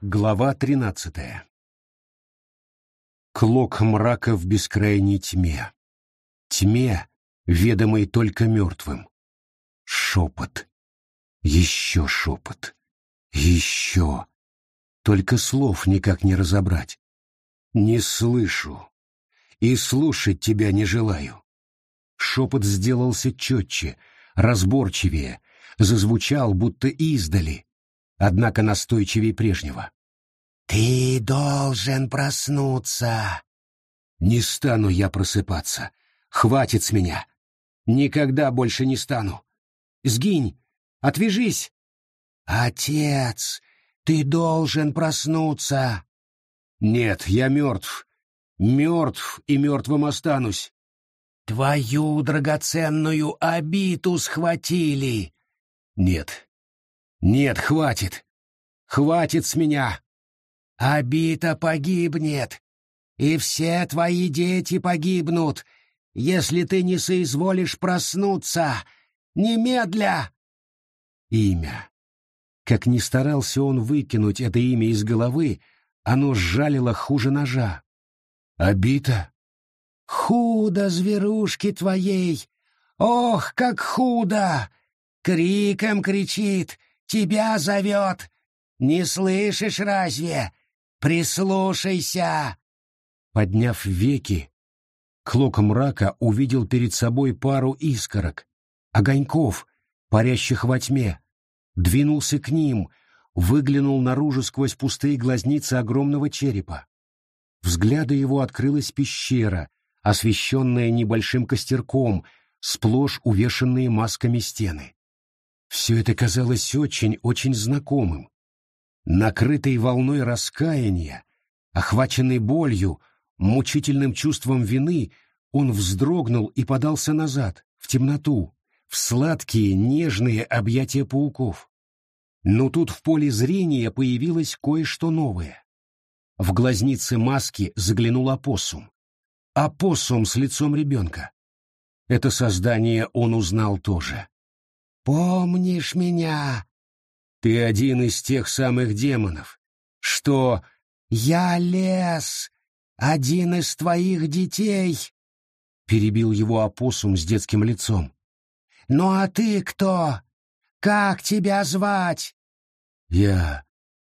Глава 13. Клок мрака в бескрайней тьме. Тьме, ведомой только мертвым. Шепот. Еще шепот. Еще. Только слов никак не разобрать. Не слышу. И слушать тебя не желаю. Шепот сделался четче, разборчивее, зазвучал будто издали, однако настойчивее прежнего. «Ты должен проснуться!» «Не стану я просыпаться. Хватит с меня. Никогда больше не стану. Сгинь! Отвяжись!» «Отец, ты должен проснуться!» «Нет, я мертв. Мертв и мертвым останусь». «Твою драгоценную обиту схватили!» «Нет. Нет, хватит! Хватит с меня!» «Обита погибнет, и все твои дети погибнут, если ты не соизволишь проснуться! Немедля!» Имя. Как ни старался он выкинуть это имя из головы, оно сжалило хуже ножа. «Обита?» «Худо зверушки твоей! Ох, как худо! Криком кричит, тебя зовет! Не слышишь разве? Прислушайся!» Подняв веки, клок мрака увидел перед собой пару искорок, огоньков, парящих во тьме, двинулся к ним, выглянул наружу сквозь пустые глазницы огромного черепа. Взгляду его открылась пещера, освещенная небольшим костерком, сплошь увешанные масками стены. Все это казалось очень-очень знакомым. Накрытый волной раскаяния, охваченный болью, мучительным чувством вины, он вздрогнул и подался назад, в темноту, в сладкие, нежные объятия пауков. Но тут в поле зрения появилось кое-что новое. В глазницы маски заглянул опоссум. Опоссум с лицом ребенка. Это создание он узнал тоже. «Помнишь меня?» «Ты один из тех самых демонов, что...» «Я лес, один из твоих детей», — перебил его опоссум с детским лицом. «Ну а ты кто? Как тебя звать?» Я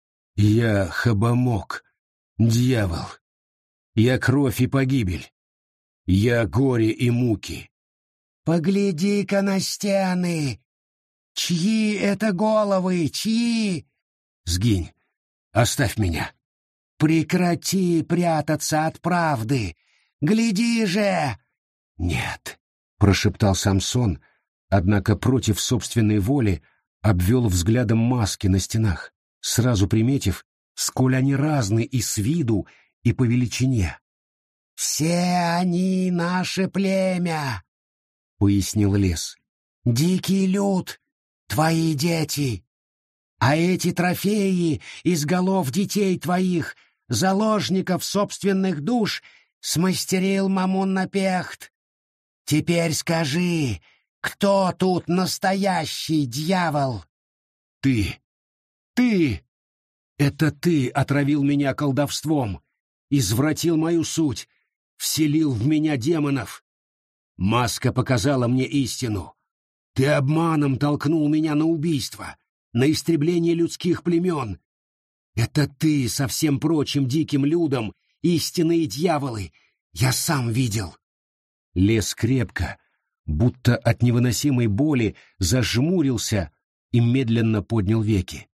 Хабамок, дьявол. Я кровь и погибель. Я горе и муки». «Погляди-ка на стены! Чьи это головы, чьи?» «Сгинь, оставь меня». «Прекрати прятаться от правды! Гляди же!» «Нет», — прошептал Самсон, однако против собственной воли обвел взглядом маски на стенах, сразу приметив, сколь они разны и с виду, и по величине. «Все они наше племя», — пояснил лес. «Дикий люд, твои дети. А эти трофеи из голов детей твоих, заложников собственных душ, смастерил Мамун-Напехт. Теперь скажи, кто тут настоящий дьявол?» «Ты! Ты! Это ты отравил меня колдовством, извратил мою суть, вселил в меня демонов. Маска показала мне истину. Ты обманом толкнул меня на убийство, на истребление людских племен. Это ты со всем прочим диким людом, истинные дьяволы. Я сам видел». Лес крепко, будто от невыносимой боли, зажмурился и медленно поднял веки.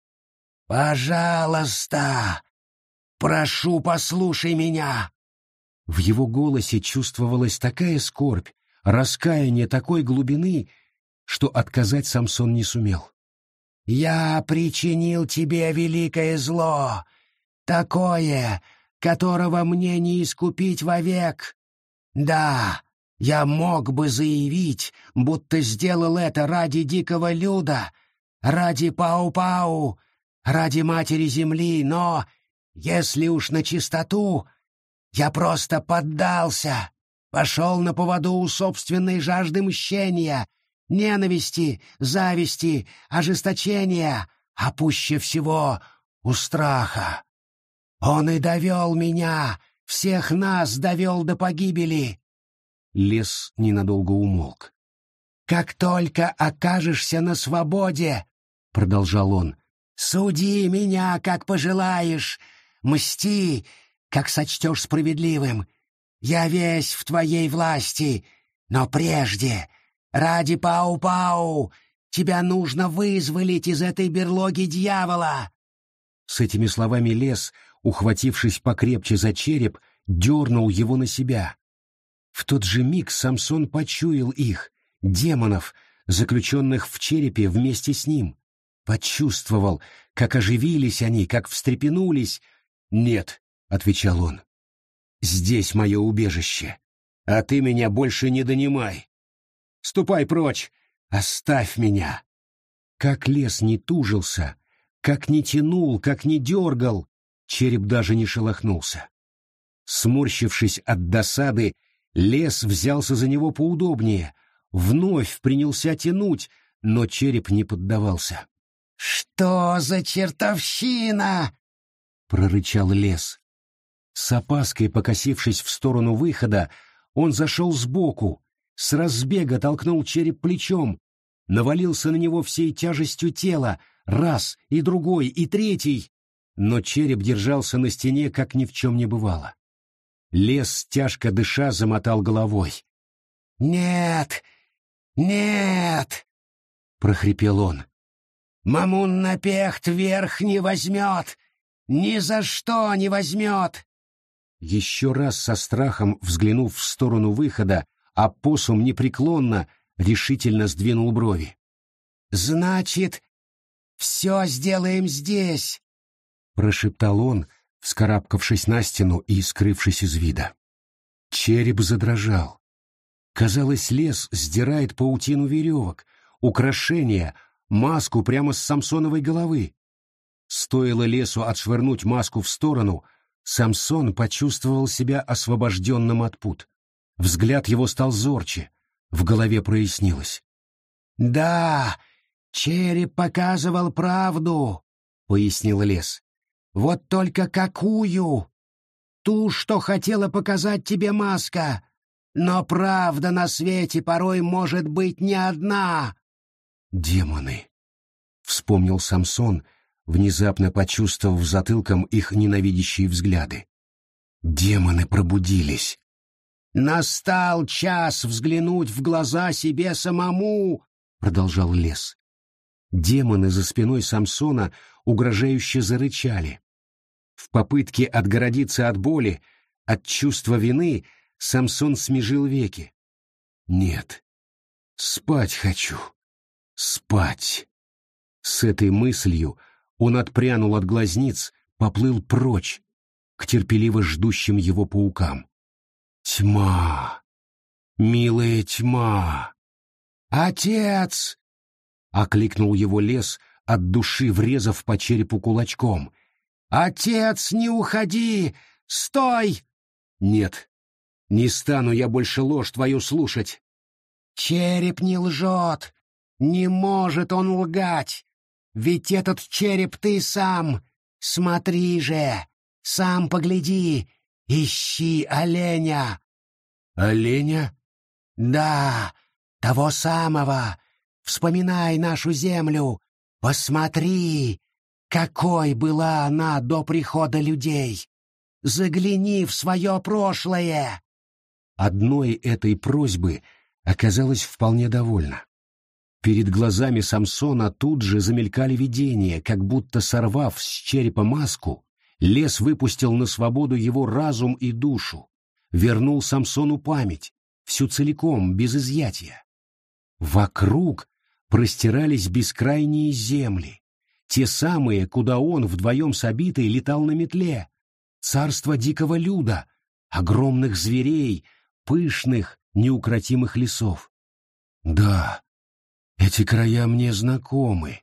«Пожалуйста, прошу, послушай меня». В его голосе чувствовалась такая скорбь, раскаяние такой глубины, что отказать Самсон не сумел. «Я причинил тебе великое зло, такое, которого мне не искупить вовек. Да, я мог бы заявить, будто сделал это ради дикого люда, ради Пау-Пау, ради матери земли, но, если уж на чистоту, я просто поддался, пошел на поводу у собственной жажды мщения, ненависти, зависти, ожесточения, а пуще всего у страха. Он и довел меня, всех нас довел до погибели. Лес ненадолго умолк. «Как только окажешься на свободе, — продолжал он, — суди меня, как пожелаешь, мсти, как сочтешь справедливым. Я весь в твоей власти, но прежде, ради Пау-Пау, тебя нужно вызволить из этой берлоги дьявола!» С этими словами Лес, ухватившись покрепче за череп, дернул его на себя. В тот же миг Самсон почуял их, демонов, заключенных в черепе вместе с ним. Почувствовал, как оживились они, как встрепенулись. «Нет», — отвечал он, — «здесь мое убежище, а ты меня больше не донимай. Ступай прочь, оставь меня». Как Лес не тужился, как не тянул, как не дергал, череп даже не шелохнулся. Сморщившись от досады, Лес взялся за него поудобнее, вновь принялся тянуть, но череп не поддавался. «Что за чертовщина?» — прорычал Лес. С опаской покосившись в сторону выхода, он зашел сбоку, с разбега толкнул череп плечом, навалился на него всей тяжестью тела, раз, и другой, и третий, но череп держался на стене, как ни в чем не бывало. Лес, тяжко дыша, замотал головой. «Нет, нет!» — прохрипел он. «Мамун-Напехт верх не возьмет! Ни за что не возьмет!» Еще раз со страхом взглянув в сторону выхода, опоссум непреклонно, решительно сдвинул брови. «Значит, все сделаем здесь!» — прошептал он, вскарабкавшись на стену и скрывшись из вида. Череп задрожал. Казалось, Лес сдирает паутину веревок, украшения, маску прямо с Самсоновой головы. Стоило Лесу отшвырнуть маску в сторону, Самсон почувствовал себя освобожденным от пут. Взгляд его стал зорче, в голове прояснилось. «Да, череп показывал правду», — пояснил Лес. «Вот только какую? Ту, что хотела показать тебе маска. Но правда на свете порой может быть не одна». «Демоны», — вспомнил Самсон, внезапно почувствовав затылком их ненавидящие взгляды. «Демоны пробудились». «Настал час взглянуть в глаза себе самому», — продолжал Лес. Демоны за спиной Самсона угрожающе зарычали. В попытке отгородиться от боли, от чувства вины, Самсон смежил веки. «Нет, спать хочу, спать». С этой мыслью он отпрянул от глазниц, поплыл прочь, к терпеливо ждущим его паукам. Тьма, милая тьма. «Отец!» — окликнул его Лес, от души врезав по черепу кулачком. «Отец, не уходи! Стой!» «Нет, не стану я больше ложь твою слушать». «Череп не лжет! Не может он лгать! Ведь этот череп ты сам! Смотри же! Сам погляди! Ищи оленя!» «Оленя?» «Да, того самого! Вспоминай нашу землю! Посмотри, какой была она до прихода людей! Загляни в свое прошлое!» Одной этой просьбы оказалось вполне довольно. Перед глазами Самсона тут же замелькали видения, как будто сорвав с черепа маску, Лес выпустил на свободу его разум и душу, вернул Самсону память, всю целиком, без изъятия. Вокруг простирались бескрайние земли, те самые, куда он вдвоем с Обитой летал на метле, царство дикого люда, огромных зверей, пышных, неукротимых лесов. Да, эти края мне знакомы.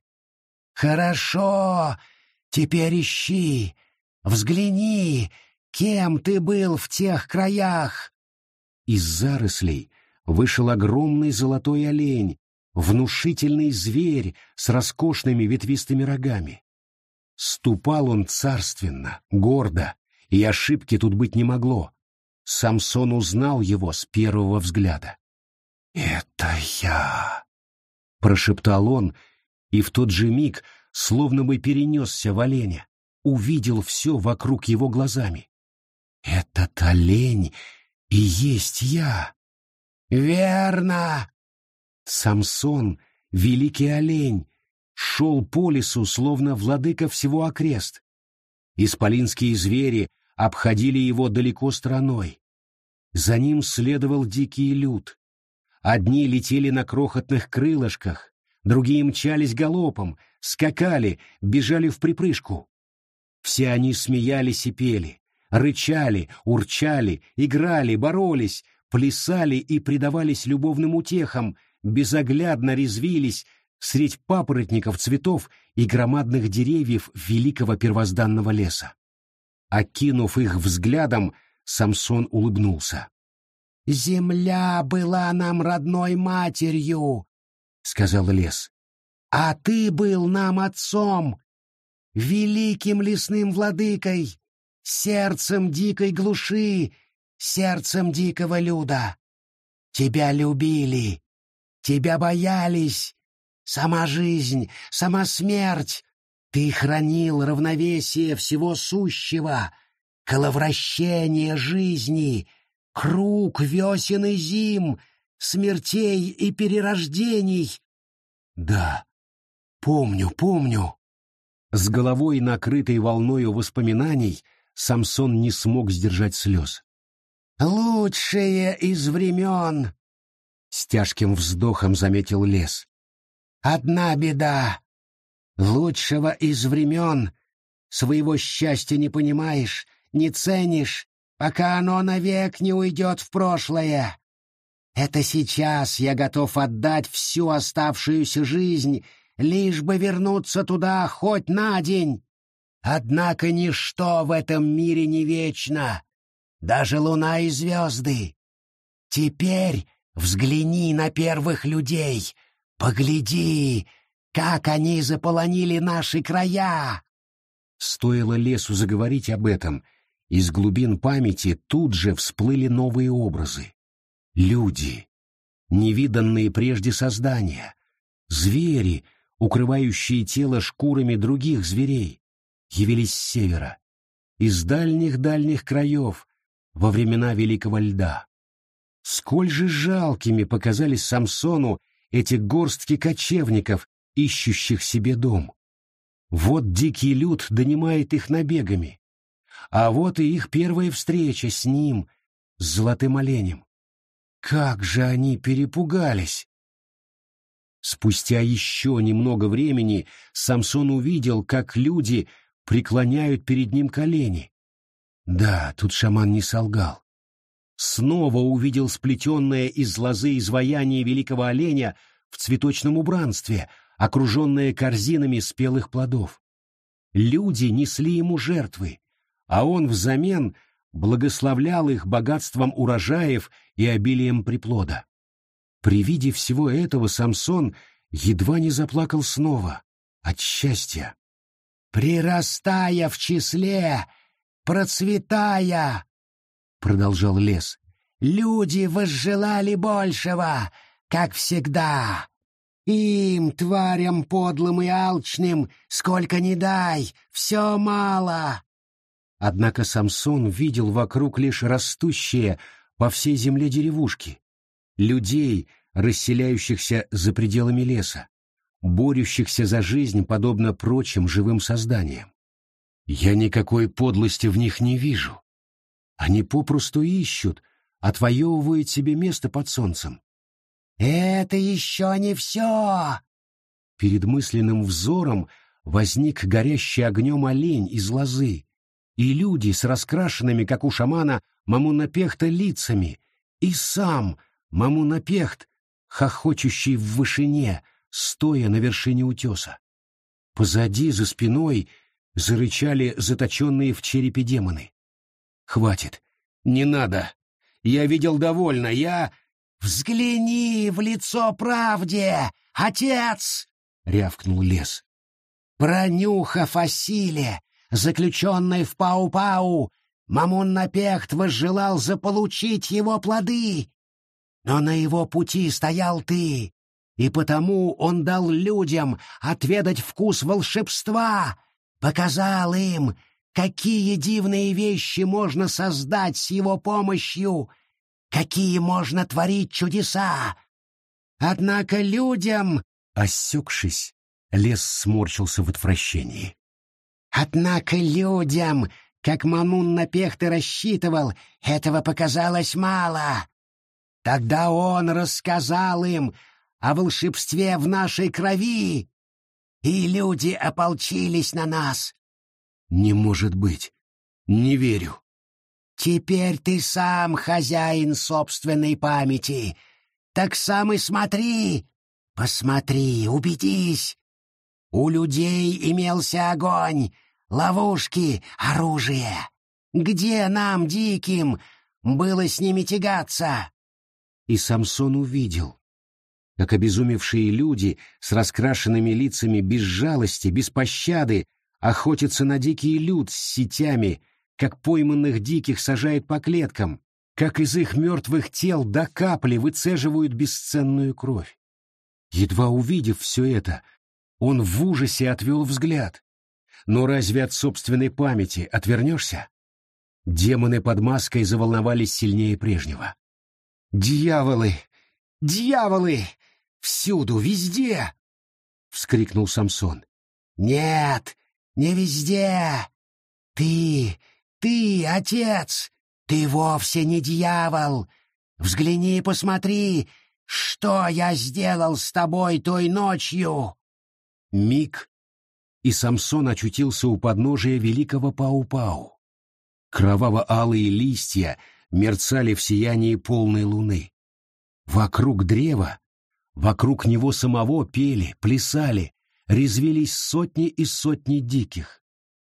«Хорошо, теперь ищи, взгляни, кем ты был в тех краях». Из зарослей вышел огромный золотой олень, внушительный зверь с роскошными ветвистыми рогами. Ступал он царственно, гордо, и ошибки тут быть не могло. Самсон узнал его с первого взгляда. «Это я!» — прошептал он, и в тот же миг словно бы перенесся в оленя, увидел все вокруг его глазами. «Этот олень и есть я!» «Верно!» Самсон, великий олень, шел по лесу, словно владыка всего окрест. Исполинские звери обходили его далеко стороной. За ним следовал дикий люд. Одни летели на крохотных крылышках, другие мчались галопом, скакали, бежали вприпрыжку. Все они смеялись и пели, рычали, урчали, играли, боролись, плясали и предавались любовным утехам, безоглядно резвились средь папоротников, цветов и громадных деревьев великого первозданного леса. Окинув их взглядом, Самсон улыбнулся. «Земля была нам родной матерью», — сказал лес, — «а ты был нам отцом, великим лесным владыкой, сердцем дикой глуши, сердцем дикого люда. Тебя любили, тебя боялись, сама жизнь, сама смерть. Ты хранил равновесие всего сущего, коловращение жизни, круг весен и зим, смертей и перерождений». «Да, помню». С головой, накрытой волною воспоминаний, Самсон не смог сдержать слез. «Лучшее из времен», — с тяжким вздохом заметил лес. «Одна беда. Лучшего из времен своего счастья не понимаешь, не ценишь, пока оно навек не уйдет в прошлое. Это сейчас я готов отдать всю оставшуюся жизнь, лишь бы вернуться туда хоть на день. Однако ничто в этом мире не вечно, даже луна и звезды. Теперь взгляни на первых людей, погляди, как они заполонили наши края». Стоило лесу заговорить об этом, из глубин памяти тут же всплыли новые образы. Люди, невиданные прежде создания, звери, укрывающие тело шкурами других зверей, явились с севера, из дальних-дальних краев, во времена Великого Льда. Сколь же жалкими показались Самсону эти горстки кочевников, ищущих себе дом. Вот дикий люд донимает их набегами, а вот и их первая встреча с ним, с золотым оленем. Как же они перепугались! Спустя еще немного времени Самсон увидел, как люди преклоняют перед ним колени. Да, тут шаман не солгал. Снова увидел сплетенное из лозы изваяние великого оленя в цветочном убранстве, окруженное корзинами спелых плодов. Люди несли ему жертвы, а он взамен благословлял их богатством урожаев и обилием приплода. При виде всего этого Самсон едва не заплакал снова от счастья. «Прирастая в числе, процветая», — продолжал лес, — «люди возжелали большего, как всегда. Им, тварям подлым и алчным, сколько ни дай, все мало». Однако Самсон видел вокруг лишь растущие по всей земле деревушки, людей, расселяющихся за пределами леса, борющихся за жизнь подобно прочим живым созданиям. Я никакой подлости в них не вижу. Они попросту ищут, отвоевывают себе место под солнцем. «Это еще не все!» Перед мысленным взором возник горящий огнем олень из лозы, и люди с раскрашенными, как у шамана Мамуна-Пехта, лицами, и сам Мамуна-Пехт, хохочущий в вышине, стоя на вершине утеса. Позади, за спиной, зарычали заточенные в черепе демоны. «Хватит! Не надо! Я видел довольно, я...» «Взгляни в лицо правде, отец!» — рявкнул лес. Пронюхав о силе, заключенной в Пау-Пау, Мамун-Напехт возжелал заполучить его плоды. Но на его пути стоял ты, и потому он дал людям отведать вкус волшебства, показал им, какие дивные вещи можно создать с его помощью, какие можно творить чудеса. Однако людям, осекшись, лес сморщился в отвращении. Однако людям, как Мамун-Напехт и рассчитывал, этого показалось мало. Тогда он рассказал им о волшебстве в нашей крови, и люди ополчились на нас. Не может быть. Не верю. Теперь ты сам хозяин собственной памяти. Так сам и смотри. Посмотри, убедись. У людей имелся огонь, ловушки, оружие. Где нам, диким, было с ними тягаться? И Самсон увидел, как обезумевшие люди с раскрашенными лицами без жалости, без пощады охотятся на дикий люд с сетями, как пойманных диких сажают по клеткам, как из их мертвых тел до капли выцеживают бесценную кровь. Едва увидев все это, он в ужасе отвел взгляд. Но разве от собственной памяти отвернешься? Демоны под маской заволновались сильнее прежнего. «Дьяволы! Дьяволы! Всюду, везде!» — вскрикнул Самсон. «Нет, не везде! Ты, отец, ты вовсе не дьявол! Взгляни и посмотри, что я сделал с тобой той ночью!» Миг, и Самсон очутился у подножия великого Пау-Пау. Кроваво-алые листья мерцали в сиянии полной луны. Вокруг древа, вокруг него самого пели, плясали, резвились сотни и сотни диких.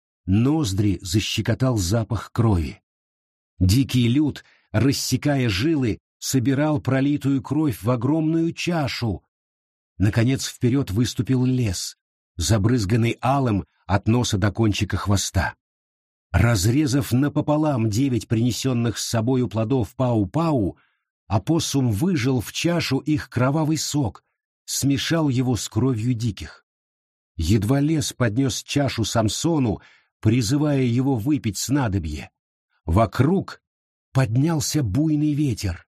Ноздри защекотал запах крови. Дикий люд, рассекая жилы, собирал пролитую кровь в огромную чашу. Наконец вперед выступил лес, забрызганный алым от носа до кончика хвоста. Разрезав напополам 9 принесенных с собою плодов Пау-Пау, опоссум выжал в чашу их кровавый сок, смешал его с кровью диких. Едва лес поднес чашу Самсону, призывая его выпить снадобье. Вокруг поднялся буйный ветер.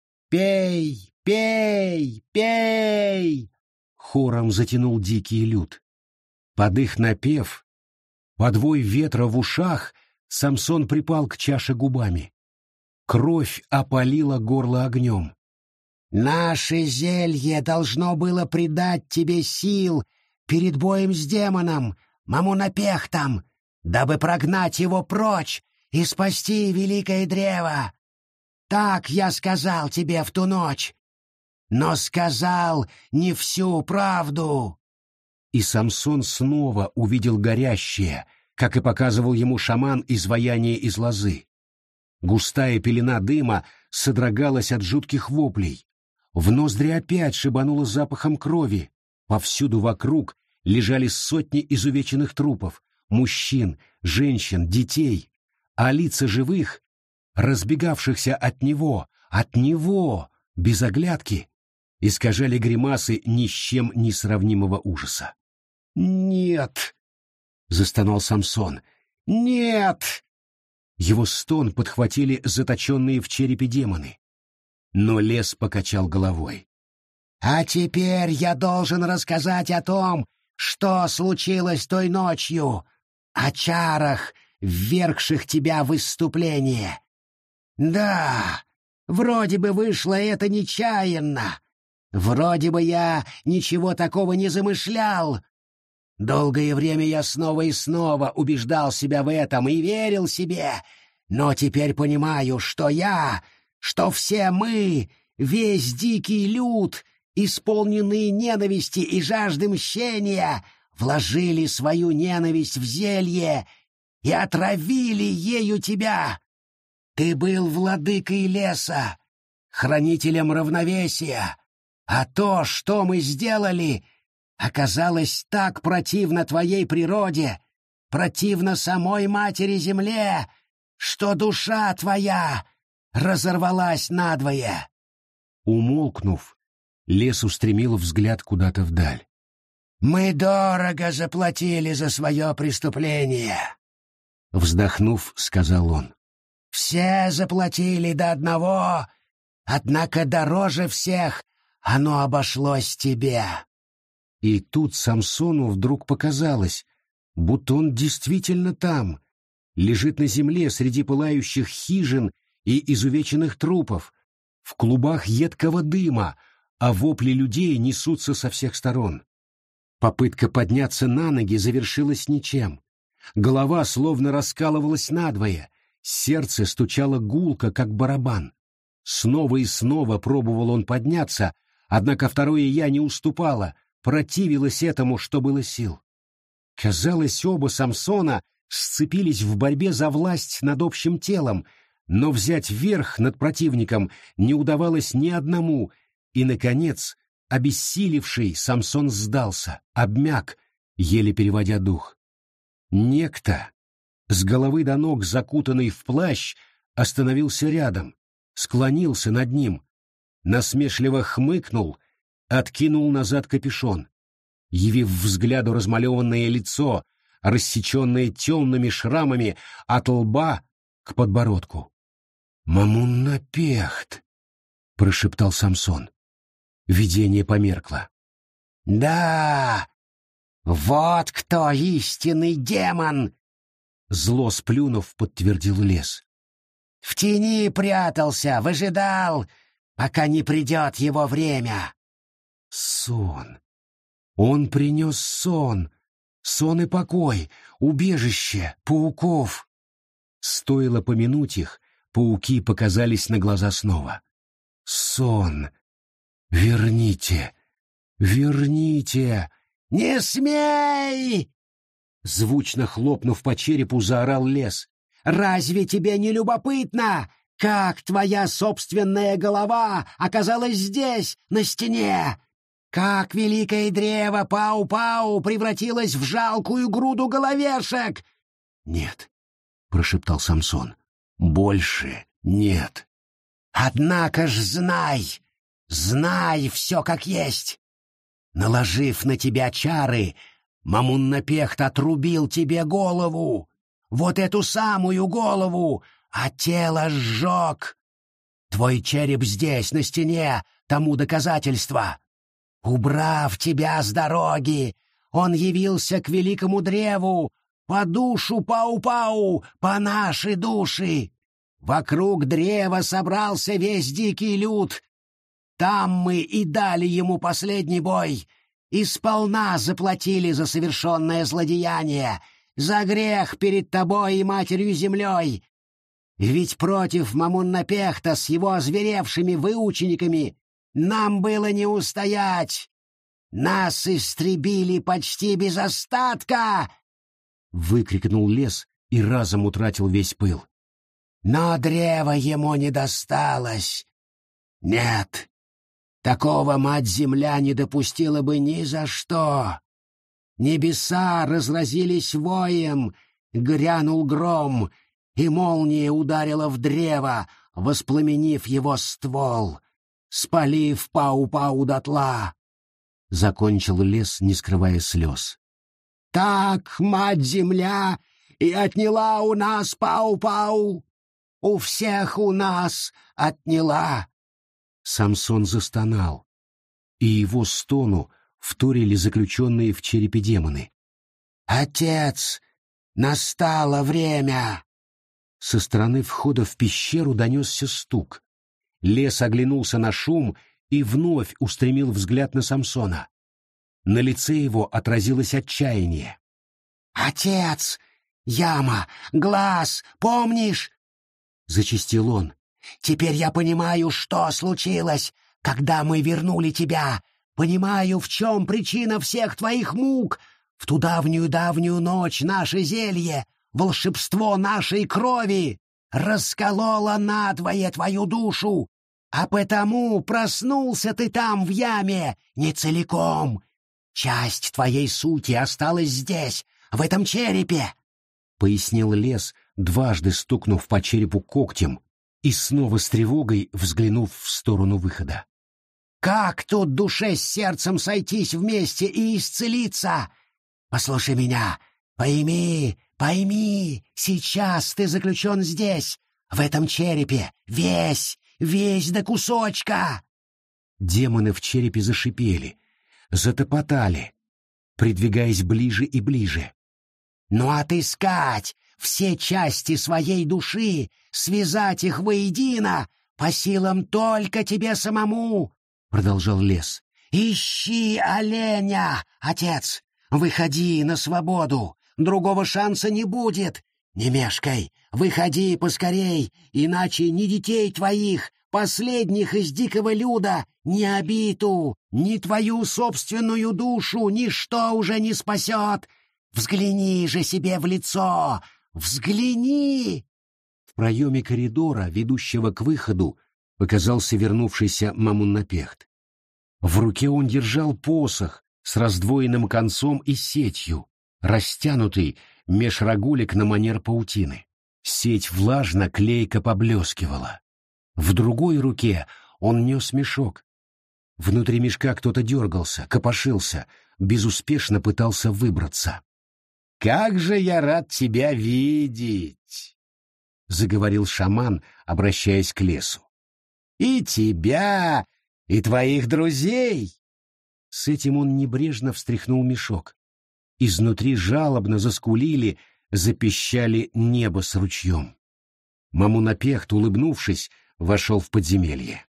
«Пей, пей, пей!» — хором затянул дикий люд. Под их напев, под вой ветра в ушах, Самсон припал к чаше губами. Кровь опалила горло огнем. «Наше зелье должно было придать тебе сил перед боем с демоном, Мамун-Напехтом, дабы прогнать его прочь и спасти великое древо. Так я сказал тебе в ту ночь, но сказал не всю правду». И Самсон снова увидел горящее, как и показывал ему шаман, изваяние из лозы. Густая пелена дыма содрогалась от жутких воплей. В ноздри опять шибануло запахом крови. Повсюду вокруг лежали сотни изувеченных трупов, мужчин, женщин, детей, а лица живых, разбегавшихся от него, без оглядки, искажали гримасы ни с чем не сравнимого ужаса. «Нет!» — застонал Самсон. «Нет!» Его стон подхватили заточенные в черепе демоны. Но лес покачал головой. «А теперь я должен рассказать о том, что случилось той ночью, о чарах, ввергших тебя в выступление. Да, вроде бы вышло это нечаянно, вроде бы я ничего такого не замышлял. Долгое время я снова и снова убеждал себя в этом и верил себе, но теперь понимаю, что все мы, весь дикий люд, исполненные ненависти и жажды мщения, вложили свою ненависть в зелье и отравили ею тебя. Ты был владыкой леса, хранителем равновесия, а то, что мы сделали, оказалось так противно твоей природе, противно самой матери-земле, что душа твоя разорвалась надвое». Умолкнув, лес устремил взгляд куда-то вдаль. «Мы дорого заплатили за свое преступление», — вздохнув, сказал он. «Все заплатили до одного, однако дороже всех оно обошлось тебе». И тут Самсону вдруг показалось, будто он действительно там, лежит на земле среди пылающих хижин и изувеченных трупов, в клубах едкого дыма, а вопли людей несутся со всех сторон. Попытка подняться на ноги завершилась ничем. Голова словно раскалывалась надвое, сердце стучало гулко, как барабан. Снова и снова пробовал он подняться, однако второе «я» не уступало, противилось этому, что было сил. Казалось, оба Самсона сцепились в борьбе за власть над общим телом, но взять верх над противником не удавалось ни одному, и, наконец, обессилевший, Самсон сдался, обмяк, еле переводя дух. Некто, с головы до ног закутанный в плащ, остановился рядом, склонился над ним, насмешливо хмыкнул, откинул назад капюшон, явив взгляду размалеванное лицо, рассеченное темными шрамами от лба к подбородку. «Мамун-Напехт!» — прошептал Самсон. Видение померкло. «Да, вот кто истинный демон!» — зло сплюнув, подтвердил лес. «В тени прятался, выжидал, пока не придет его время». Сон. Он принес сон. Сон и покой, убежище пауков. Стоило помянуть их, пауки показались на глаза снова. Сон. Верните! Верните! «Не смей!» Звучно хлопнув по черепу, заорал лес. «Разве тебе не любопытно, как твоя собственная голова оказалась здесь, на стене? Как великое древо Пау-Пау превратилось в жалкую груду головешек?» «Нет», — прошептал Самсон, — «больше нет». «Однако ж знай, знай все как есть. Наложив на тебя чары, Мамун-Напехт отрубил тебе голову, вот эту самую голову, а тело сжег. Твой череп здесь, на стене, тому доказательство. Убрав тебя с дороги, он явился к великому древу, по душу Пау-Пау, по нашей души. Вокруг древа собрался весь дикий люд. Там мы и дали ему последний бой, и сполна заплатили за совершенное злодеяние, за грех перед тобой и матерью-землей. Ведь против Мамун-Напехта с его озверевшими выучениками нам было не устоять. Нас истребили почти без остатка!» — выкрикнул лес и разом утратил весь пыл. «Но древо ему не досталось. Нет, такого мать-земля не допустила бы ни за что. Небеса разразились воем, грянул гром, и молния ударила в древо, воспламенив его ствол, спалив Пау-Пау дотла. Закончил лес, не скрывая слез. «Так мать-земля и отняла у нас Пау-Пау, у всех у нас отняла». Самсон застонал, и его стону вторили заключенные в черепе демоны. «Отец, настало время!» Со стороны входа в пещеру донесся стук. Лес оглянулся на шум и вновь устремил взгляд на Самсона. На лице его отразилось отчаяние. «Отец! Яма! Глаз! Помнишь?» — зачастил он. «Теперь я понимаю, что случилось, когда мы вернули тебя. Понимаю, в чем причина всех твоих мук. В ту давнюю-давнюю ночь наше зелье, волшебство нашей крови раскололо надвое твою душу, а потому проснулся ты там в яме не целиком. Часть твоей сути осталась здесь, в этом черепе, — пояснил лес, дважды стукнув по черепу когтем и снова с тревогой взглянув в сторону выхода. Как тут душе с сердцем сойтись вместе и исцелиться? Послушай меня, пойми, сейчас ты заключен здесь, в этом черепе, весь до кусочка. Демоны в черепе зашипели, затопотали, придвигаясь ближе и ближе. Но отыскать все части своей души, связать их воедино, по силам только тебе самому, — продолжал лес. Ищи оленя, отец, выходи на свободу, другого шанса не будет. Не мешкай, выходи поскорей, иначе ни детей твоих, последних из дикого люда, ни обиту, ни твою собственную душу ничто уже не спасет. Взгляни же себе в лицо, взгляни!» В проеме коридора, ведущего к выходу, показался вернувшийся Мамун-Напехт. В руке он держал посох с раздвоенным концом и сетью, растянутый меж рогулек на манер паутины. Сеть влажно, клейко поблескивала. В другой руке он нес мешок. Внутри мешка кто-то дергался, копошился, безуспешно пытался выбраться. «Как же я рад тебя видеть!» — заговорил шаман, обращаясь к лесу. «И тебя, и твоих друзей!» С этим он небрежно встряхнул мешок. Изнутри жалобно заскулили, запищали небо с ручьем. Мамун-Напехт, улыбнувшись, вошел в подземелье.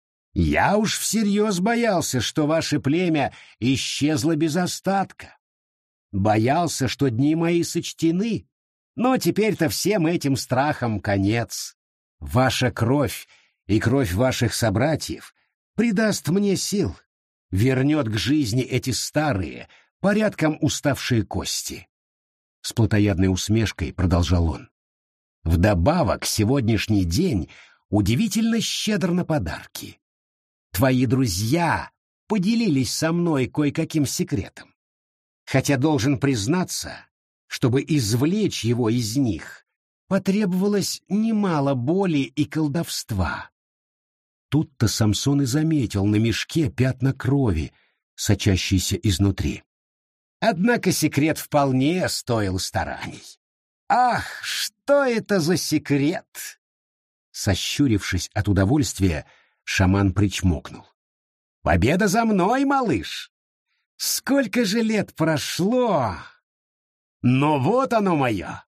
«Я уж всерьез боялся, что ваше племя исчезло без остатка. Боялся, что дни мои сочтены, но теперь-то всем этим страхам конец. Ваша кровь и кровь ваших собратьев придаст мне сил, вернет к жизни эти старые, порядком уставшие кости». С плотоядной усмешкой продолжал он. «Вдобавок, сегодняшний день удивительно щедр на подарки. Твои друзья поделились со мной кое-каким секретом. Хотя должен признаться, чтобы извлечь его из них, потребовалось немало боли и колдовства». Тут-то Самсон и заметил на мешке пятна крови, сочащиеся изнутри. Однако секрет вполне стоил стараний. «Ах, что это за секрет?» Сощурившись от удовольствия, шаман причмокнул. «Победа за мной, малыш! Сколько же лет прошло! Но вот оно мое!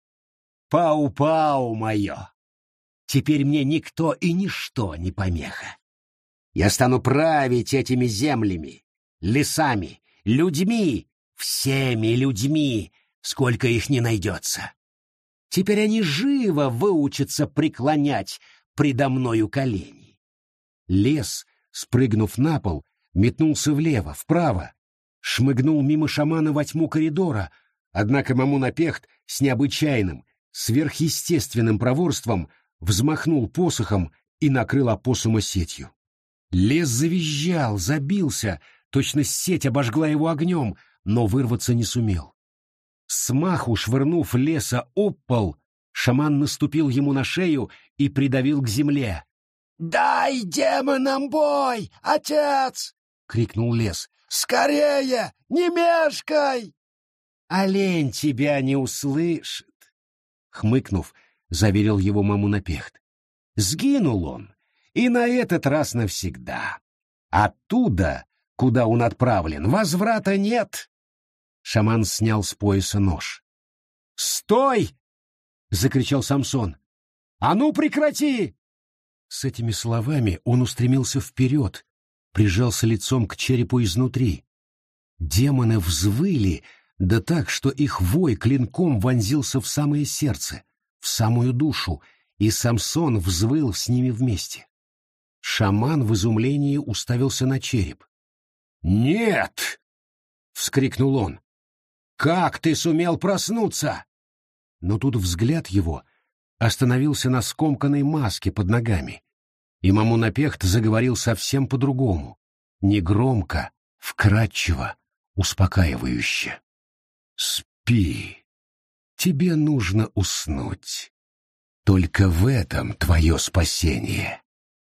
Пау-пау мое! Теперь мне никто и ничто не помеха. Я стану править этими землями, лесами, людьми, всеми людьми, сколько их ни найдется. Теперь они живо выучатся преклонять предо мною колени». Лес, спрыгнув на пол, метнулся влево, вправо, шмыгнул мимо шамана во тьму коридора, однако Мамун-Напехт с необычайным, сверхъестественным проворством взмахнул посохом и накрыл опоссума сетью. Лес завизжал, забился, точно сеть обожгла его огнем, но вырваться не сумел. Смаху швырнув леса об пол, шаман наступил ему на шею и придавил к земле. «Дай демонам бой, отец!» — крикнул лес. «Скорее, не мешкай!» «Олень тебя не услышит!» — хмыкнув, заверил его Мамун-Напехт. «Сгинул он, и на этот раз навсегда. Оттуда, куда он отправлен, возврата нет!» Шаман снял с пояса нож. «Стой!» — закричал Самсон. «А ну прекрати!» С этими словами он устремился вперед, прижался лицом к черепу изнутри. Демоны взвыли, да так, что их вой клинком вонзился в самое сердце, в самую душу, и Самсон взвыл с ними вместе. Шаман в изумлении уставился на череп. «Нет!» — вскрикнул он. «Как ты сумел проснуться?» Но тут взгляд его остановился на скомканной маске под ногами, и Мамун-Напехт заговорил совсем по-другому, негромко, вкрадчиво, успокаивающе. «Спи. Тебе нужно уснуть. Только в этом твое спасение».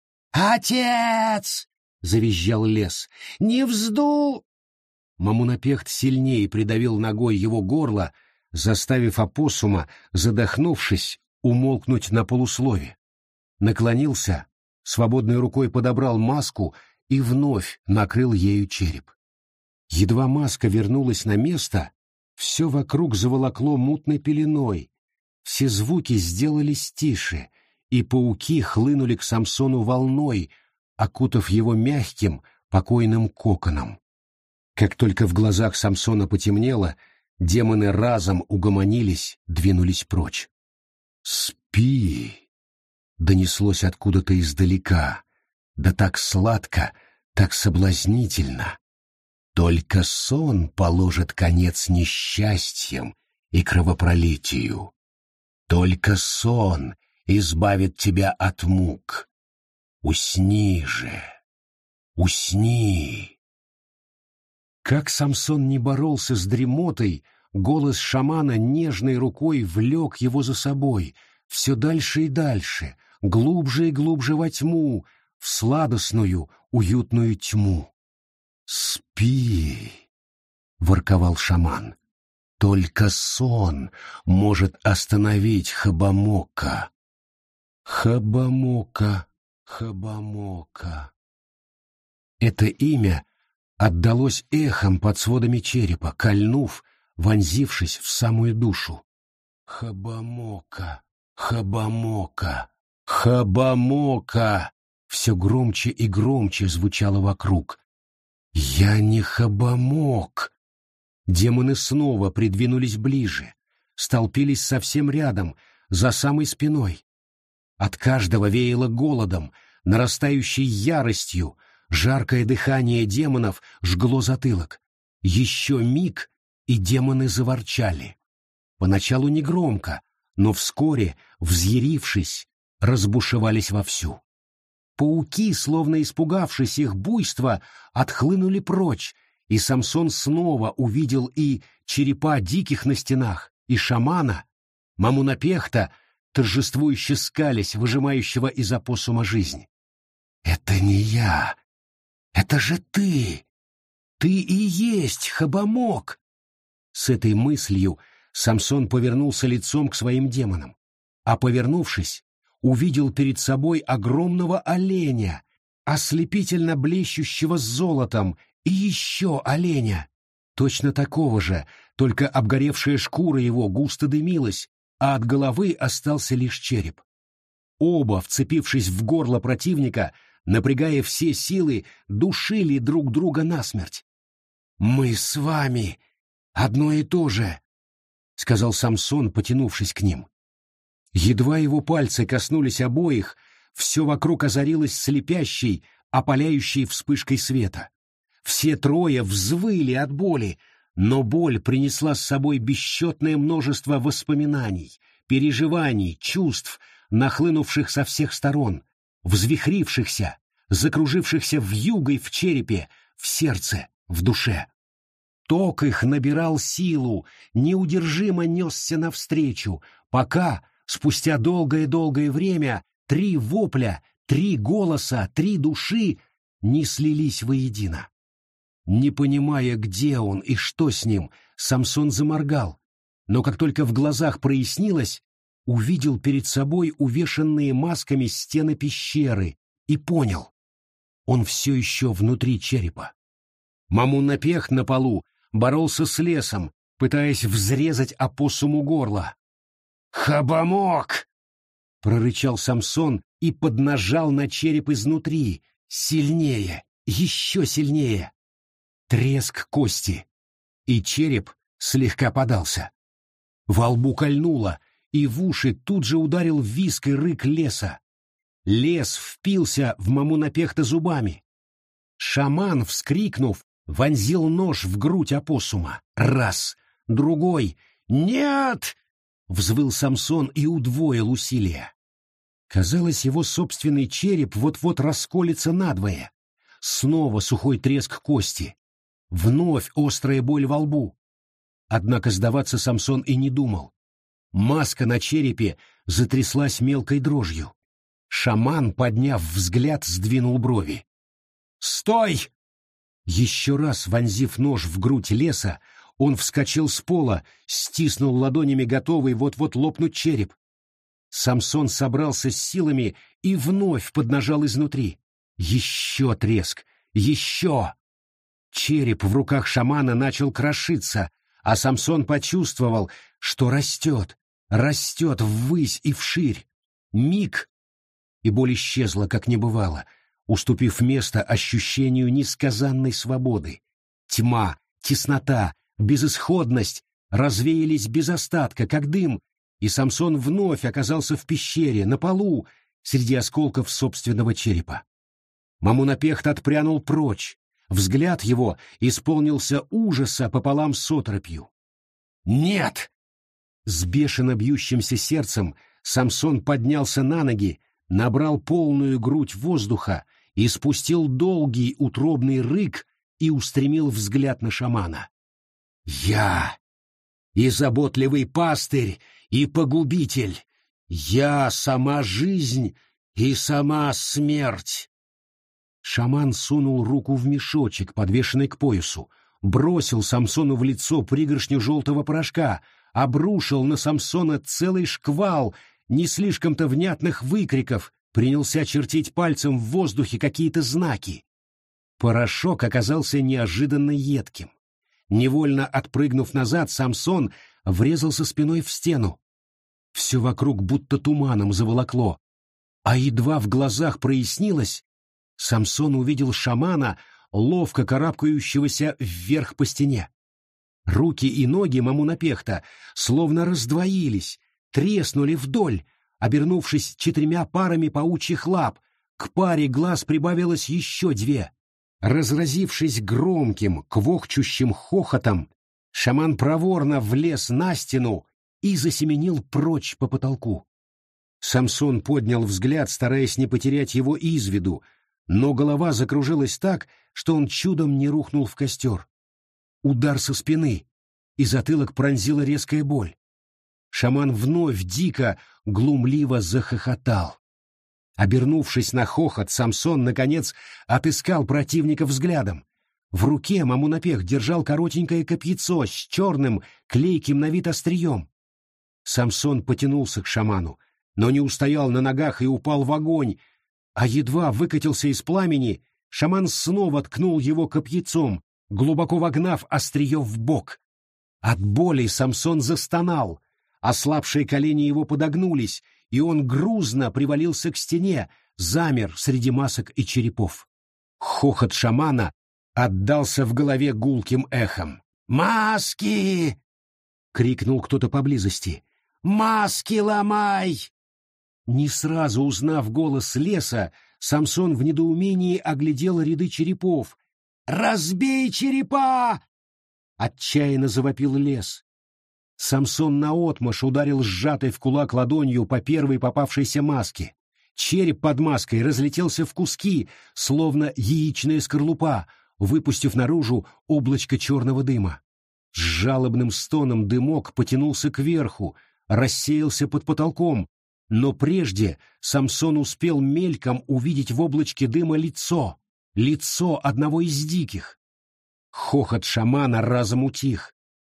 «Отец!» — завизжал лес. «Не взду!» Мамунапехт сильнее придавил ногой его горло, заставив опоссума, задохнувшись, умолкнуть на полуслове. Наклонился, свободной рукой подобрал маску и вновь накрыл ею череп. Едва маска вернулась на место, все вокруг заволокло мутной пеленой, все звуки сделались тише, и пауки хлынули к Самсону волной, окутав его мягким, покойным коконом. Как только в глазах Самсона потемнело, демоны разом угомонились, двинулись прочь. «Спи!» — донеслось откуда-то издалека, да так сладко, так соблазнительно. Только сон положит конец несчастьям и кровопролитию. Только сон избавит тебя от мук. Усни же, усни. Как Самсон не боролся с дремотой, голос шамана нежной рукой влек его за собой, все дальше и дальше, глубже и глубже во тьму, в сладостную, уютную тьму. «Спи!» — ворковал шаман. «Только сон может остановить Хабамока». Хабамока, Хабамока. Это имя отдалось эхом под сводами черепа, кольнув, вонзившись в самую душу. Хабамока, Хабамока, Хабамока! Все громче и громче звучало вокруг. «Я не Хабамок!» Демоны снова придвинулись ближе, столпились совсем рядом, за самой спиной. От каждого веяло голодом, нарастающей яростью, жаркое дыхание демонов жгло затылок. Еще миг, и демоны заворчали. Поначалу негромко, но вскоре, взъярившись, разбушевались вовсю. Пауки, словно испугавшись их буйства, отхлынули прочь, и Самсон снова увидел и черепа диких на стенах, и шамана, Мамунапехта, торжествующе скалясь, выжимающего из опоссума жизнь. «Это не я! Это же ты! Ты и есть Хабамок!» С этой мыслью Самсон повернулся лицом к своим демонам, а, повернувшись, увидел перед собой огромного оленя, ослепительно блещущего золотом, и еще оленя, точно такого же, только обгоревшая шкура его густо дымилась, а от головы остался лишь череп. Оба, вцепившись в горло противника, напрягая все силы, душили друг друга насмерть. «Мы с вами одно и то же», — сказал Самсон, потянувшись к ним. Едва его пальцы коснулись обоих, все вокруг озарилось слепящей, опаляющей вспышкой света. Все трое взвыли от боли, но боль принесла с собой бесчетное множество воспоминаний, переживаний, чувств, нахлынувших со всех сторон, взвихрившихся, закружившихся вьюгой в черепе, в сердце, в душе. Ток их набирал силу, неудержимо несся навстречу, пока, спустя долгое-долгое время, 3 вопля, 3 голоса, 3 души не слились воедино. Не понимая, где он и что с ним, Самсон заморгал, но как только в глазах прояснилось, увидел перед собой увешанные масками стены пещеры и понял — он все еще внутри черепа. Мамунапехт на полу боролся с лесом, пытаясь взрезать опоссуму горло. «Хабамок!» — прорычал Самсон и поднажал на череп изнутри, сильнее, еще сильнее. Треск кости, и череп слегка подался. Во лбу кольнуло, и в уши тут же ударил визг и рык леса. Лес впился в Мамунапехта зубами. Шаман, вскрикнув, вонзил нож в грудь опоссума. Раз, другой. «Нет!» — взвыл Самсон и удвоил усилия. Казалось, его собственный череп вот-вот расколется надвое. Снова сухой треск кости. Вновь острая боль во лбу. Однако сдаваться Самсон и не думал. Маска на черепе затряслась мелкой дрожью. Шаман, подняв взгляд, сдвинул брови. «Стой!» Еще раз вонзив нож в грудь леса, он вскочил с пола, стиснул ладонями, готовый вот-вот лопнуть череп. Самсон собрался с силами и вновь поднажал изнутри. Еще треск! Еще! Череп в руках шамана начал крошиться, а Самсон почувствовал, что растет ввысь и вширь. Миг, и боль исчезла, как не бывало, уступив место ощущению несказанной свободы. Тьма, теснота, безысходность развеялись без остатка, как дым, и Самсон вновь оказался в пещере, на полу, среди осколков собственного черепа. Мамунапехт отпрянул прочь. Взгляд его исполнился ужаса пополам с оторопью. «Нет!» С бешено бьющимся сердцем Самсон поднялся на ноги, набрал полную грудь воздуха и спустил долгий утробный рык и устремил взгляд на шамана. «Я и заботливый пастырь, и погубитель! Я сама жизнь и сама смерть!» Шаман сунул руку в мешочек, подвешенный к поясу, бросил Самсону в лицо пригоршню желтого порошка, обрушил на Самсона целый шквал не слишком-то внятных выкриков, принялся чертить пальцем в воздухе какие-то знаки. Порошок оказался неожиданно едким. Невольно отпрыгнув назад, Самсон врезался спиной в стену. Все вокруг будто туманом заволокло, а едва в глазах прояснилось, Самсон увидел шамана, ловко карабкающегося вверх по стене. Руки и ноги Мамунапехта словно раздвоились, треснули вдоль, обернувшись 4 парами паучьих лап, к паре глаз прибавилось еще 2. Разразившись громким, квохчущим хохотом, шаман проворно влез на стену и засеменил прочь по потолку. Самсон поднял взгляд, стараясь не потерять его из виду, но голова закружилась так, что он чудом не рухнул в костер. Удар со спины, и затылок пронзила резкая боль. Шаман вновь дико, глумливо захохотал. Обернувшись на хохот, Самсон, наконец, отыскал противника взглядом. В руке Мамунапех держал коротенькое копьецо с черным, клейким на вид острием. Самсон потянулся к шаману, но не устоял на ногах и упал в огонь, а едва выкатился из пламени, шаман снова ткнул его копьецом, глубоко вогнав острие в бок. От боли Самсон застонал, ослабшие колени его подогнулись, и он грузно привалился к стене, замер среди масок и черепов. Хохот шамана отдался в голове гулким эхом. «Маски!» — крикнул кто-то поблизости. «Маски ломай!» Не сразу узнав голос леса, Самсон в недоумении оглядел ряды черепов. «Разбей черепа!» — отчаянно завопил лес. Самсон наотмашь ударил сжатой в кулак ладонью по первой попавшейся маске. Череп под маской разлетелся в куски, словно яичная скорлупа, выпустив наружу облачко черного дыма. С жалобным стоном дымок потянулся кверху, рассеялся под потолком, но прежде Самсон успел мельком увидеть в облачке дыма лицо одного из диких. Хохот шамана разом утих.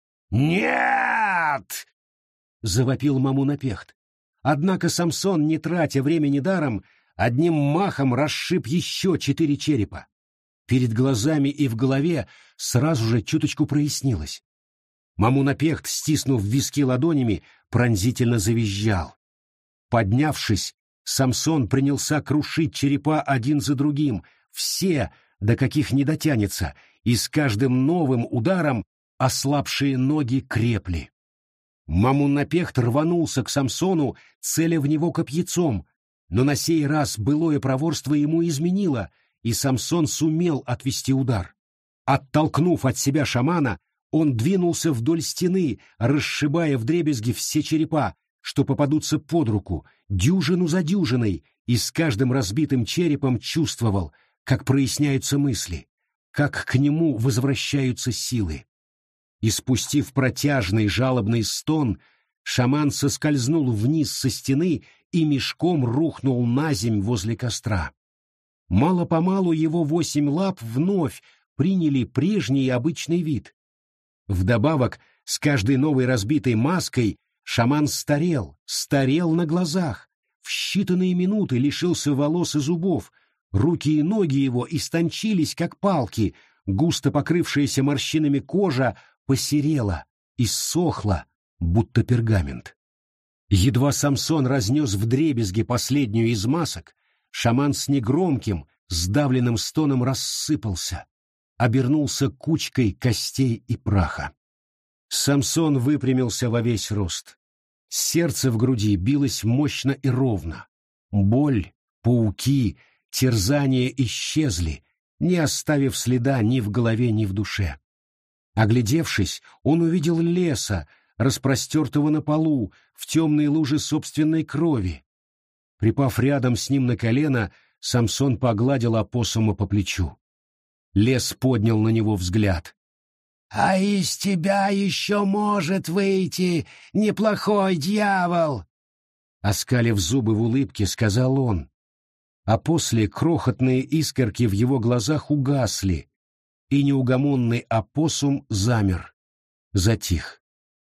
«Нет!» — завопил Мамунапехт. Однако Самсон, не тратя времени даром, одним махом расшиб еще 4 черепа. Перед глазами и в голове сразу же чуточку прояснилось. Мамунапехт, стиснув виски ладонями, пронзительно завизжал. Поднявшись, Самсон принялся крушить черепа один за другим, все, до каких не дотянется, и с каждым новым ударом ослабшие ноги крепли. Мамунапехт рванулся к Самсону, целя в него копьецом, но на сей раз былое проворство ему изменило, и Самсон сумел отвести удар. Оттолкнув от себя шамана, он двинулся вдоль стены, расшибая вдребезги все черепа, что попадутся под руку, дюжину за дюжиной, и с каждым разбитым черепом чувствовал, как проясняются мысли, как к нему возвращаются силы. Испустив протяжный жалобный стон, шаман соскользнул вниз со стены и мешком рухнул наземь возле костра. Мало-помалу его 8 лап вновь приняли прежний обычный вид. Вдобавок, с каждой новой разбитой маской шаман старел на глазах, в считанные минуты лишился волос и зубов, руки и ноги его истончились, как палки, густо покрывшаяся морщинами кожа посерела, иссохла, будто пергамент. Едва Самсон разнес вдребезги последнюю из масок, шаман с негромким, сдавленным стоном рассыпался, обернулся кучкой костей и праха. Самсон выпрямился во весь рост. Сердце в груди билось мощно и ровно. Боль, пауки, терзания исчезли, не оставив следа ни в голове, ни в душе. Оглядевшись, он увидел леса, распростертого на полу, в темной луже собственной крови. Припав рядом с ним на колено, Самсон погладил опоссума по плечу. Лес поднял на него взгляд. «А из тебя еще может выйти неплохой дьявол!» Оскалив зубы в улыбке, сказал он. А после крохотные искорки в его глазах угасли, и неугомонный опоссум замер, затих.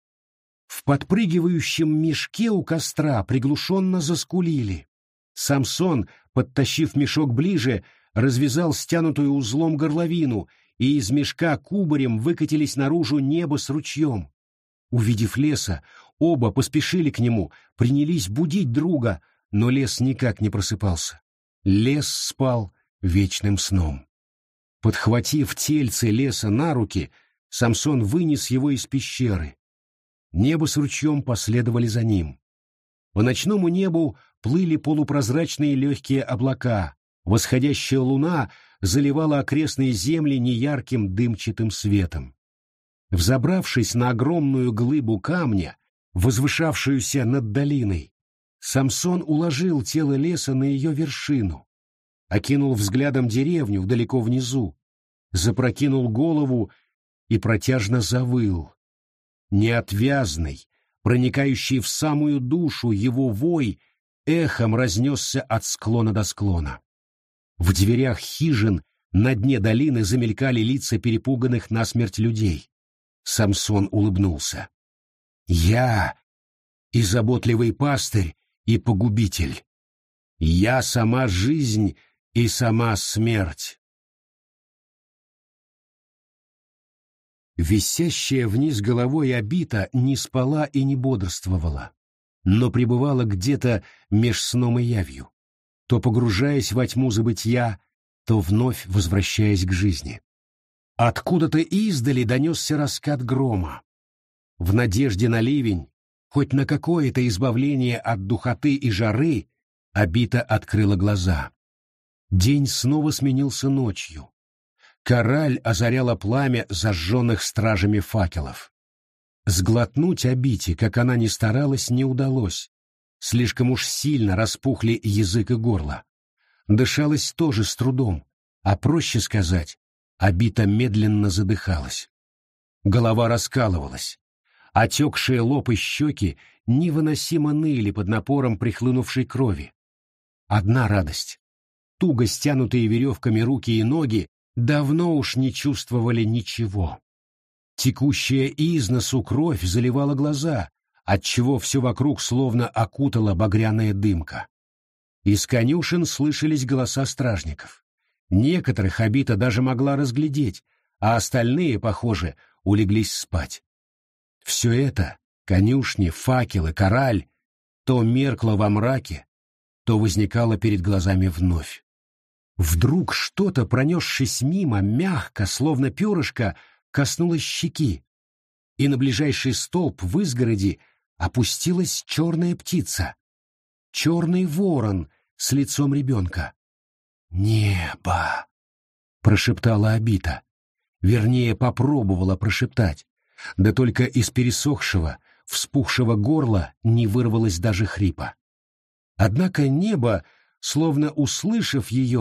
В подпрыгивающем мешке у костра приглушенно заскулили. Самсон, подтащив мешок ближе, развязал стянутую узлом горловину, и из мешка кубарем выкатились наружу небо с ручьем. Увидев леса, оба поспешили к нему, принялись будить друга, но лес никак не просыпался. Лес спал вечным сном. Подхватив тельце леса на руки, Самсон вынес его из пещеры. Небо с ручьем последовали за ним. По ночному небу плыли полупрозрачные легкие облака, восходящая луна заливала окрестные земли неярким дымчатым светом. Взобравшись на огромную глыбу камня, возвышавшуюся над долиной, Самсон уложил тело леса на ее вершину, окинул взглядом деревню далеко внизу, запрокинул голову и протяжно завыл. Неотвязный, проникающий в самую душу его вой, эхом разнесся от склона до склона. В дверях хижин на дне долины замелькали лица перепуганных насмерть людей. Самсон улыбнулся. «Я и заботливый пастырь, и погубитель. Я сама жизнь и сама смерть». Висящая вниз головой Абита не спала и не бодрствовала, но пребывала где-то меж сном и явью, то погружаясь во тьму забытья, то вновь возвращаясь к жизни. Откуда-то издали донесся раскат грома. В надежде на ливень, хоть на какое-то избавление от духоты и жары, Абита открыла глаза. День снова сменился ночью. Кораль озаряла пламя зажженных стражами факелов. Сглотнуть Абите, как она ни старалась, не удалось. Слишком уж сильно распухли язык и горло. Дышалось тоже с трудом, а проще сказать, Абита медленно задыхалась. Голова раскалывалась. Отекшие лоб и щеки невыносимо ныли под напором прихлынувшей крови. Одна радость. Туго стянутые веревками руки и ноги давно уж не чувствовали ничего. Текущая из носу кровь заливала глаза, отчего все вокруг словно окутала багряная дымка. Из конюшен слышались голоса стражников. Некоторых Абита даже могла разглядеть, а остальные, похоже, улеглись спать. Все это — конюшни, факелы, кораль — то меркло во мраке, то возникало перед глазами вновь. Вдруг что-то, пронесшись мимо, мягко, словно перышко, коснулось щеки, и на ближайший столб в изгороди опустилась черная птица. Черный ворон с лицом ребенка. «Небо!» — прошептала Абита. Вернее, попробовала прошептать, да только из пересохшего, вспухшего горла не вырвалось даже хрипа. Однако небо, словно услышав ее,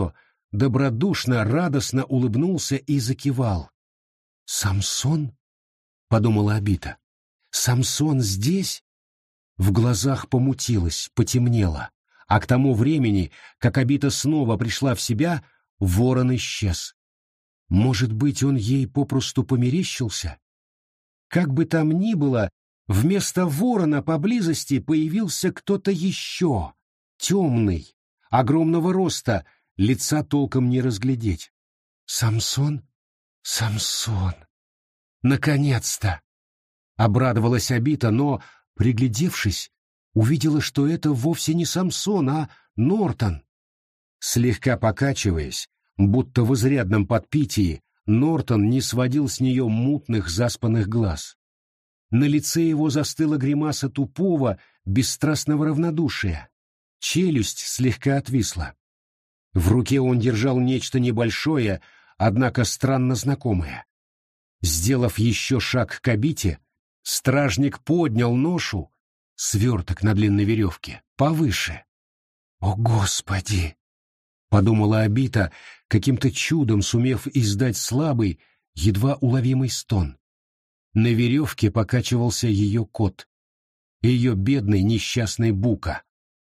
добродушно, радостно улыбнулся и закивал. «Самсон?» — подумала Абита. «Самсон здесь?» В глазах помутилось, потемнело, а к тому времени, как Абита снова пришла в себя, ворон исчез. Может быть, он ей попросту померещился? Как бы там ни было, вместо ворона поблизости появился кто-то еще, темный, огромного роста, лица толком не разглядеть. «Самсон? Самсон! Наконец-то!» Обрадовалась Абита, но, приглядевшись, увидела, что это вовсе не Самсон, а Нортон. Слегка покачиваясь, будто в изрядном подпитии, Нортон не сводил с нее мутных заспанных глаз. На лице его застыла гримаса тупого, бесстрастного равнодушия. Челюсть слегка отвисла. В руке он держал нечто небольшое, однако странно знакомое. Сделав еще шаг к Абите, стражник поднял ношу, сверток на длинной веревке, повыше. «О, Господи!» — подумала Абита, каким-то чудом сумев издать слабый, едва уловимый стон. На веревке покачивался ее кот, ее бедный несчастный Бука.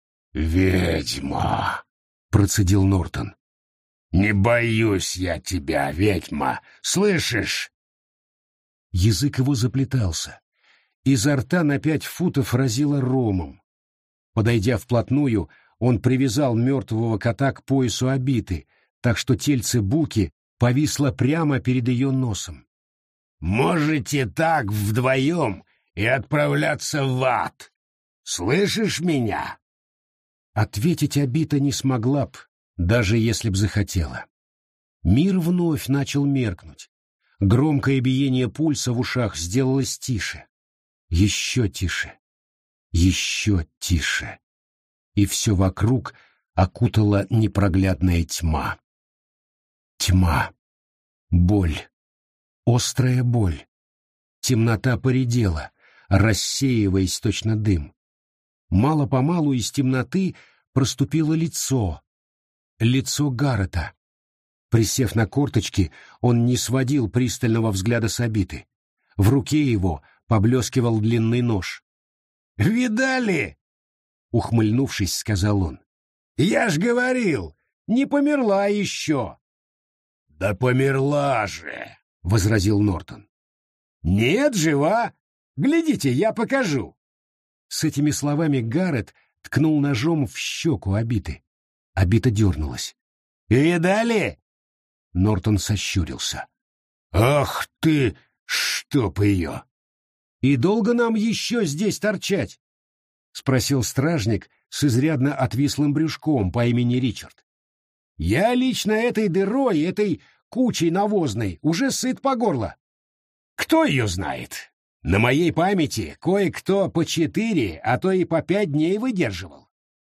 «Ведьма!» — процедил Нортон. «Не боюсь я тебя, ведьма, слышишь?» Язык его заплетался. Изо рта на 5 футов разило ромом. Подойдя вплотную, он привязал мертвого кота к поясу Абиты, так что тельце Буки повисло прямо перед ее носом. «Можете так вдвоем и отправляться в ад. Слышишь меня?» Ответить Абита не смогла б, даже если б захотела. Мир вновь начал меркнуть. Громкое биение пульса в ушах сделалось тише. Еще тише. Еще тише. И все вокруг окутала непроглядная тьма. Тьма. Боль. Острая боль. Темнота поредела, рассеиваясь точно дым. Мало-помалу из темноты проступило лицо. Лицо Гаррета. Присев на корточки, он не сводил пристального взгляда с Абиты. В руке его поблескивал длинный нож. «Видали?» — ухмыльнувшись, сказал он. «Я ж говорил, не померла еще!» «Да померла же!» — возразил Нортон. «Нет, жива! Глядите, я покажу!» С этими словами Гаррет ткнул ножом в щеку Абиты. Абита дернулась. «Видали?» Нортон сощурился. «Ах ты, чтоб ее!» «И долго нам еще здесь торчать?» — спросил стражник с изрядно отвислым брюшком по имени Ричард. «Я лично этой дырой, этой кучей навозной уже сыт по горло». «Кто ее знает? На моей памяти кое-кто по 4, а то и по 5 дней выдерживал».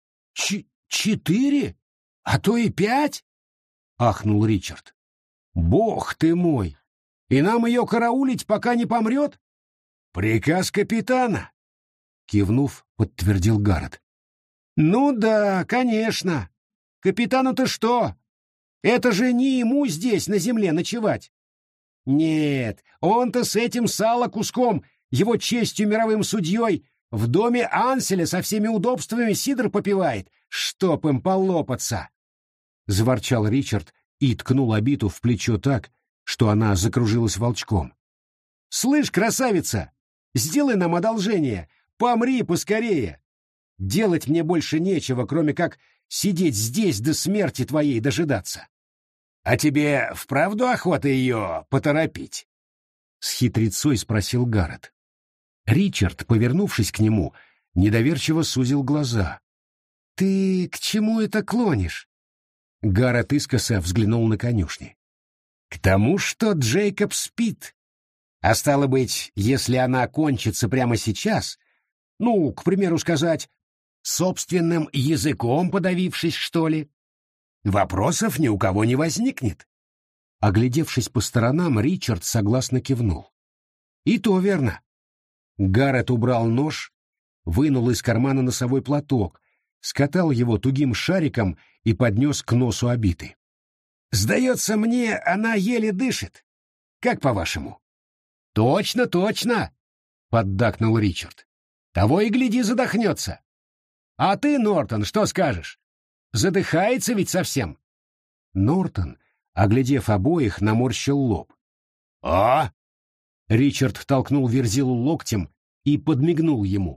4? А то и 5? — ахнул Ричард. «Бог ты мой! И нам ее караулить, пока не помрет?» «Приказ капитана!» — кивнув, подтвердил Гаррет. «Ну да, конечно. Капитану-то что? Это же не ему здесь, на земле, ночевать. Нет, он-то с этим сало-куском, его честью мировым судьей, в доме Анселя со всеми удобствами сидр попивает, чтоб им полопаться!» — заворчал Ричард и ткнул Абиту в плечо так, что она закружилась волчком. «Слышь, красавица, сделай нам одолжение, помри поскорее. Делать мне больше нечего, кроме как сидеть здесь до смерти твоей дожидаться. А тебе вправду охота ее поторопить?» — с хитрецой спросил Гаррет. Ричард, повернувшись к нему, недоверчиво сузил глаза. «Ты к чему это клонишь?» Гаррет искоса взглянул на конюшни. «К тому, что Джейкоб спит. А стало быть, если она кончится прямо сейчас, ну, к примеру сказать, собственным языком подавившись, что ли, вопросов ни у кого не возникнет». Оглядевшись по сторонам, Ричард согласно кивнул. «И то верно». Гаррет убрал нож, вынул из кармана носовой платок, скатал его тугим шариком и поднес к носу Абиты. Сдается мне, она еле дышит. Как по-вашему? Точно, точно, поддакнул Ричард. Того и гляди, задохнется. А ты, Нортон, что скажешь? Задыхается ведь совсем. Нортон, оглядев обоих, наморщил лоб. «А?» Ричард толкнул Верзилу локтем и подмигнул ему.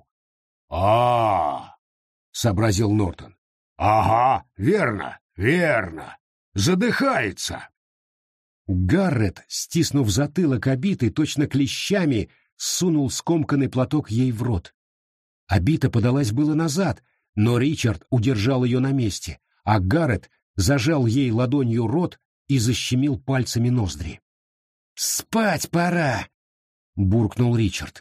Сообразил Нортон. «Ага, верно, верно. Задыхается». Гаррет, стиснув затылок Абиты, точно клещами, сунул скомканный платок ей в рот. Абита подалась было назад, но Ричард удержал ее на месте, а Гаррет зажал ей ладонью рот и защемил пальцами ноздри. «Спать пора!» — буркнул Ричард.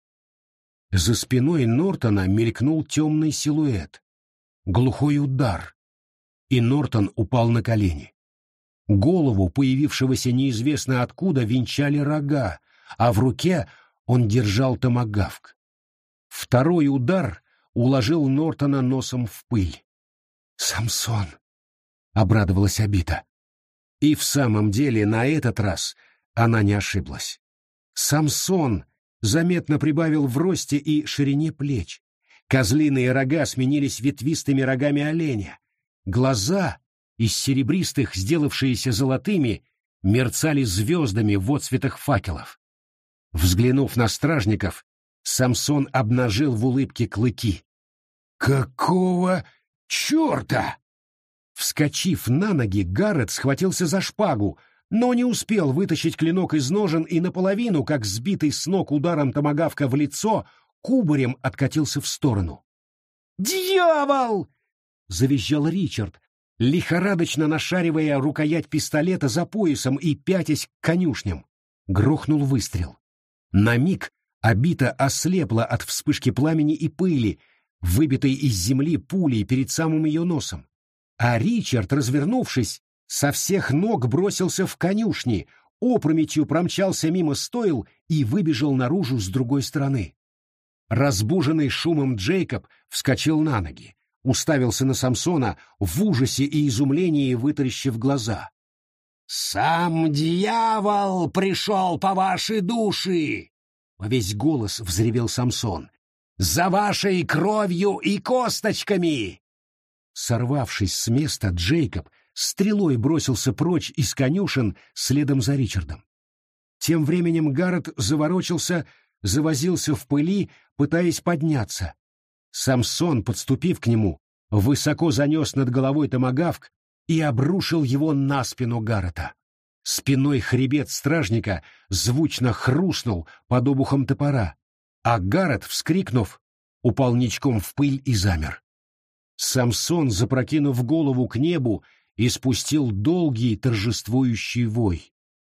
За спиной Нортона мелькнул темный силуэт. Глухой удар. И Нортон упал на колени. Голову, появившегося неизвестно откуда, венчали рога, а в руке он держал томагавк. Второй удар уложил Нортона носом в пыль. «Самсон!» — обрадовалась Абита. И в самом деле на этот раз она не ошиблась. Самсон заметно прибавил в росте и ширине плеч. Козлиные рога сменились ветвистыми рогами оленя. Глаза, из серебристых, сделавшиеся золотыми, мерцали звездами в отсветах факелов. Взглянув на стражников, Самсон обнажил в улыбке клыки. «Какого черта?» Вскочив на ноги, Гаррет схватился за шпагу, но не успел вытащить клинок из ножен и наполовину, как сбитый с ног ударом томагавка в лицо, кубарем откатился в сторону. «Дьявол!» — завизжал Ричард, лихорадочно нашаривая рукоять пистолета за поясом и пятясь к конюшням. Грохнул выстрел. На миг Абита ослепла от вспышки пламени и пыли, выбитой из земли пулей перед самым ее носом. А Ричард, развернувшись, со всех ног бросился в конюшни, опрометью промчался мимо стойл и выбежал наружу с другой стороны. Разбуженный шумом Джейкоб вскочил на ноги, уставился на Самсона в ужасе и изумлении, вытаращив глаза. «Сам дьявол пришел по вашей душе!» — во весь голос взревел Самсон. «За вашей кровью и косточками!» Сорвавшись с места, Джейкоб стрелой бросился прочь из конюшен следом за Ричардом. Тем временем Гаррет заворочился, завозился в пыли, пытаясь подняться. Самсон, подступив к нему, высоко занес над головой томагавк и обрушил его на спину Гаррета. Спиной хребет стражника звучно хрустнул под обухом топора, а Гаррет, вскрикнув, упал ничком в пыль и замер. Самсон, запрокинув голову к небу, испустил долгий торжествующий вой.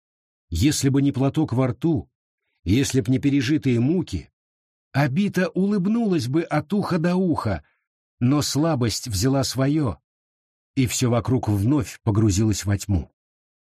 Если бы не платок во рту, если б не пережитые муки, Абита улыбнулась бы от уха до уха, но слабость взяла свое, и все вокруг вновь погрузилось во тьму.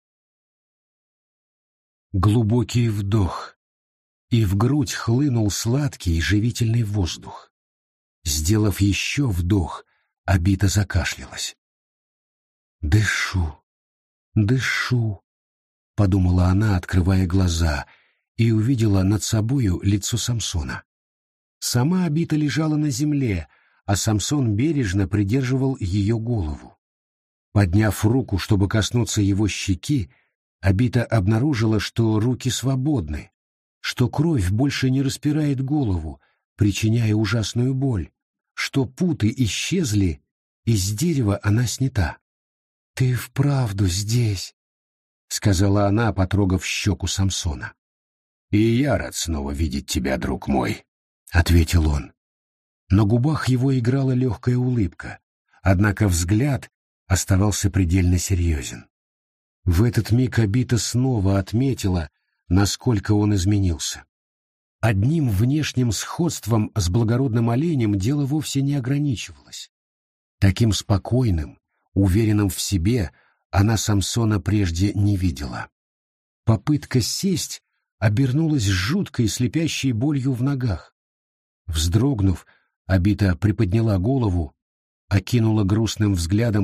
Глубокий вдох, и в грудь хлынул сладкий живительный воздух. Сделав еще вдох, Абита закашлялась. «Дышу, дышу», — подумала она, открывая глаза, и увидела над собою лицо Самсона. Сама Абита лежала на земле, а Самсон бережно придерживал ее голову. Подняв руку, чтобы коснуться его щеки, Абита обнаружила, что руки свободны, что кровь больше не распирает голову, причиняя ужасную боль, что путы исчезли, и с дерева она снята. «Ты вправду здесь», — сказала она, потрогав щеку Самсона. «И я рад снова видеть тебя, друг мой», — ответил он. На губах его играла легкая улыбка, однако взгляд оставался предельно серьезен. В этот миг Абита снова отметила, насколько он изменился. Одним внешним сходством с благородным оленем дело вовсе не ограничивалось. Таким спокойным, уверенным в себе она Самсона прежде не видела. Попытка сесть обернулась жуткой слепящей болью в ногах. Вздрогнув, Абита приподняла голову, окинула грустным взглядом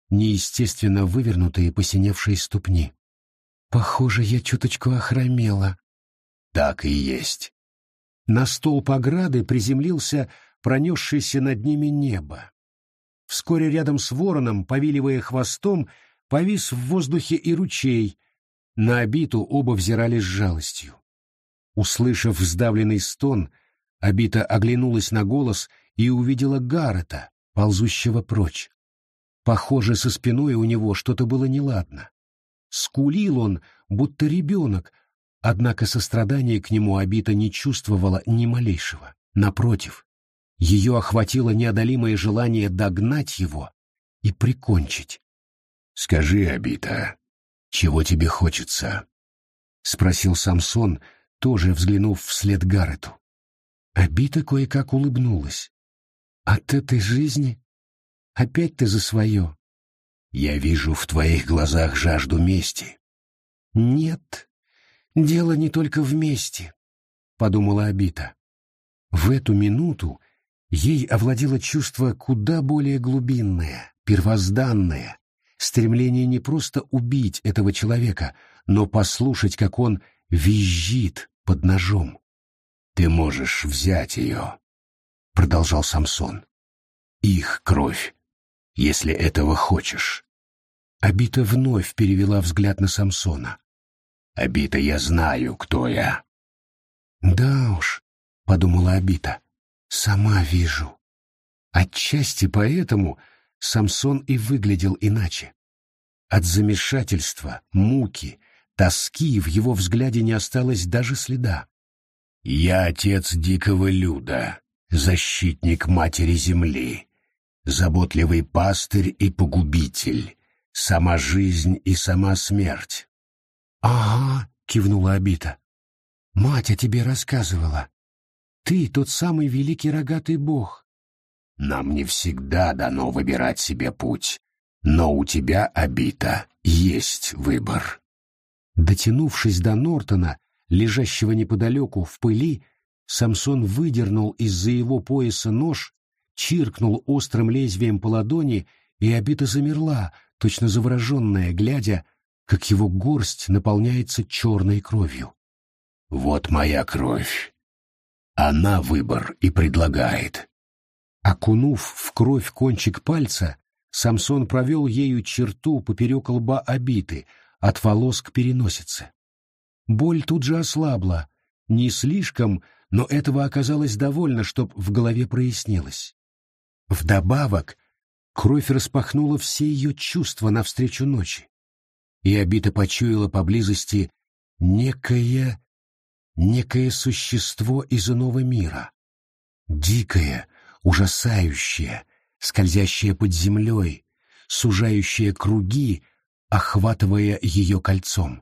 неестественно вывернутые посиневшие ступни. «Похоже, я чуточку охромела». «Так и есть». На столб ограды приземлился пронесшееся над ними небо. Вскоре рядом с вороном, повиливая хвостом, повис в воздухе и ручей. На Абиту оба взирали с жалостью. Услышав сдавленный стон, Абита оглянулась на голос и увидела Гаррета, ползущего прочь. Похоже, со спиной у него что-то было неладно. Скулил он, будто ребенок, однако сострадания к нему Абита не чувствовала ни малейшего. Напротив, ее охватило неодолимое желание догнать его и прикончить. «Скажи, Абита, чего тебе хочется?» — спросил Самсон, тоже взглянув вслед Гаррету. Абита кое-как улыбнулась. «От этой жизни? Опять ты за свое?» «Я вижу в твоих глазах жажду мести». «Нет, дело не только в мести», — подумала Абита. В эту минуту ей овладело чувство куда более глубинное, первозданное, стремление не просто убить этого человека, но послушать, как он визжит под ножом. «Ты можешь взять ее», — продолжал Самсон. «Их кровь, если этого хочешь». Абита вновь перевела взгляд на Самсона. «Абита, я знаю, кто я». «Да уж», — подумала Абита, — «сама вижу». Отчасти поэтому Самсон и выглядел иначе. От замешательства, муки, тоски в его взгляде не осталось даже следа. «Я отец дикого люда, защитник матери земли, заботливый пастырь и погубитель, сама жизнь и сама смерть». «Ага», — кивнула Абита. «Мать о тебе рассказывала. Ты тот самый великий рогатый бог». «Нам не всегда дано выбирать себе путь, но у тебя, Абита, есть выбор». Дотянувшись до Нортона, лежащего неподалеку в пыли, Самсон выдернул из-за его пояса нож, чиркнул острым лезвием по ладони, и Абита замерла, точно завороженная, глядя, как его горсть наполняется черной кровью. «Вот моя кровь. Она выбор и предлагает». Окунув в кровь кончик пальца, Самсон провел ею черту поперек лба Абиты, от волос к переносице. Боль тут же ослабла, не слишком, но этого оказалось довольно, чтоб в голове прояснилось. Вдобавок, кровь распахнула все ее чувства навстречу ночи, и Абита почуяла поблизости некое существо из иного мира, дикое, ужасающее, скользящее под землей, сужающее круги, охватывая ее кольцом.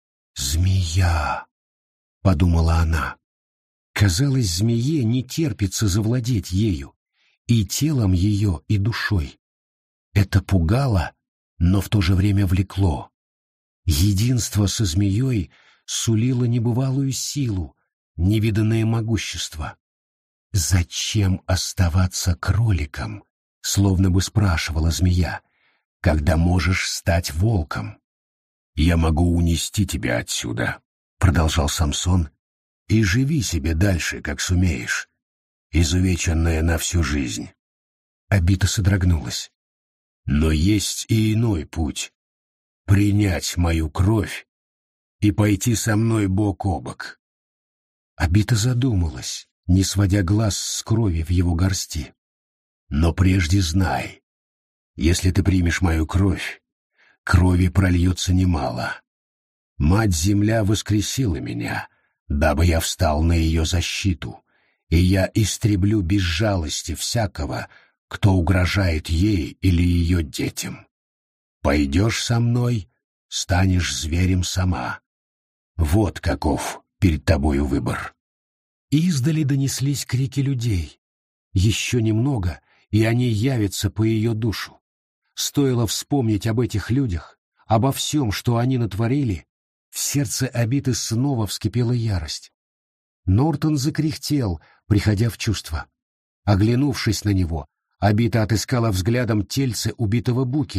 «Змея!» — подумала она. Казалось, змее не терпится завладеть ею, и телом ее, и душой. Это пугало, но в то же время влекло. Единство со змеей сулило небывалую силу, невиданное могущество. «Зачем оставаться кроликом?» — словно бы спрашивала змея, — «когда можешь стать волком». «Я могу унести тебя отсюда», — продолжал Самсон, — «и живи себе дальше, как сумеешь, изувеченная на всю жизнь». Абита содрогнулась. «Но есть и иной путь — принять мою кровь и пойти со мной бок о бок». Абита задумалась, не сводя глаз с крови в его горсти. «Но прежде знай, если ты примешь мою кровь, крови прольется немало. Мать-Земля воскресила меня, дабы я встал на ее защиту, и я истреблю без жалости всякого, кто угрожает ей или ее детям. Пойдешь со мной, станешь зверем сама. Вот каков перед тобою выбор». Издали донеслись крики людей. Еще немного, и они явятся по ее душу. Стоило вспомнить об этих людях, обо всем, что они натворили, в сердце Абиты снова вскипела ярость. Нортон закряхтел, приходя в чувство. Оглянувшись на него, Абита отыскала взглядом тельце убитого Буки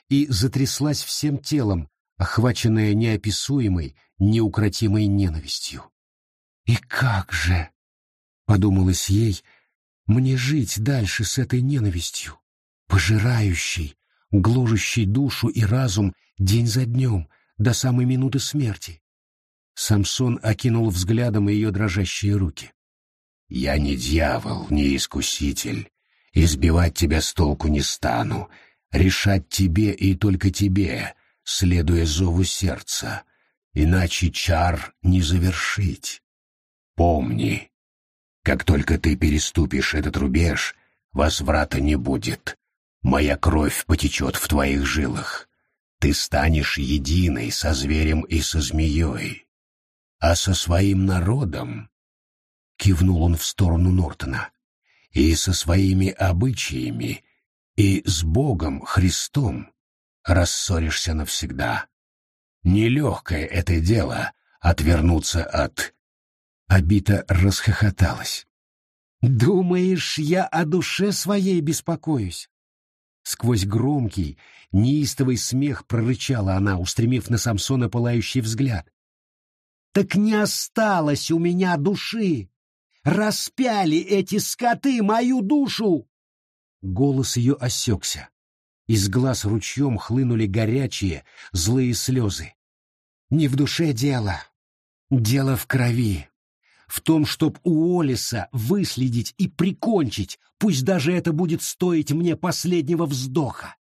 и затряслась всем телом, охваченная неописуемой, неукротимой ненавистью. «И как же, — подумалось ей, — мне жить дальше с этой ненавистью, пожирающей, гложущей душу и разум день за днем, до самой минуты смерти?» Самсон окинул взглядом ее дрожащие руки. «Я не дьявол, не искуситель. Избивать тебя с толку не стану. Решать тебе и только тебе, следуя зову сердца. Иначе чар не завершить. Помни, как только ты переступишь этот рубеж, возврата не будет. Моя кровь потечет в твоих жилах. Ты станешь единой со зверем и со змеей. А со своим народом, — кивнул он в сторону Нортона, — и со своими обычаями, и с Богом Христом рассоришься навсегда. Нелегкое это дело — отвернуться от... Абита расхохоталась. «Думаешь, я о душе своей беспокоюсь?» Сквозь громкий, неистовый смех прорычала она, устремив на Самсона пылающий взгляд. «Так не осталось у меня души! Распяли эти скоты мою душу!» Голос ее осекся. Из глаз ручьем хлынули горячие, злые слезы. «Не в душе дело. Дело в крови. В том, чтоб у Олиса выследить и прикончить, пусть даже это будет стоить мне последнего вздоха.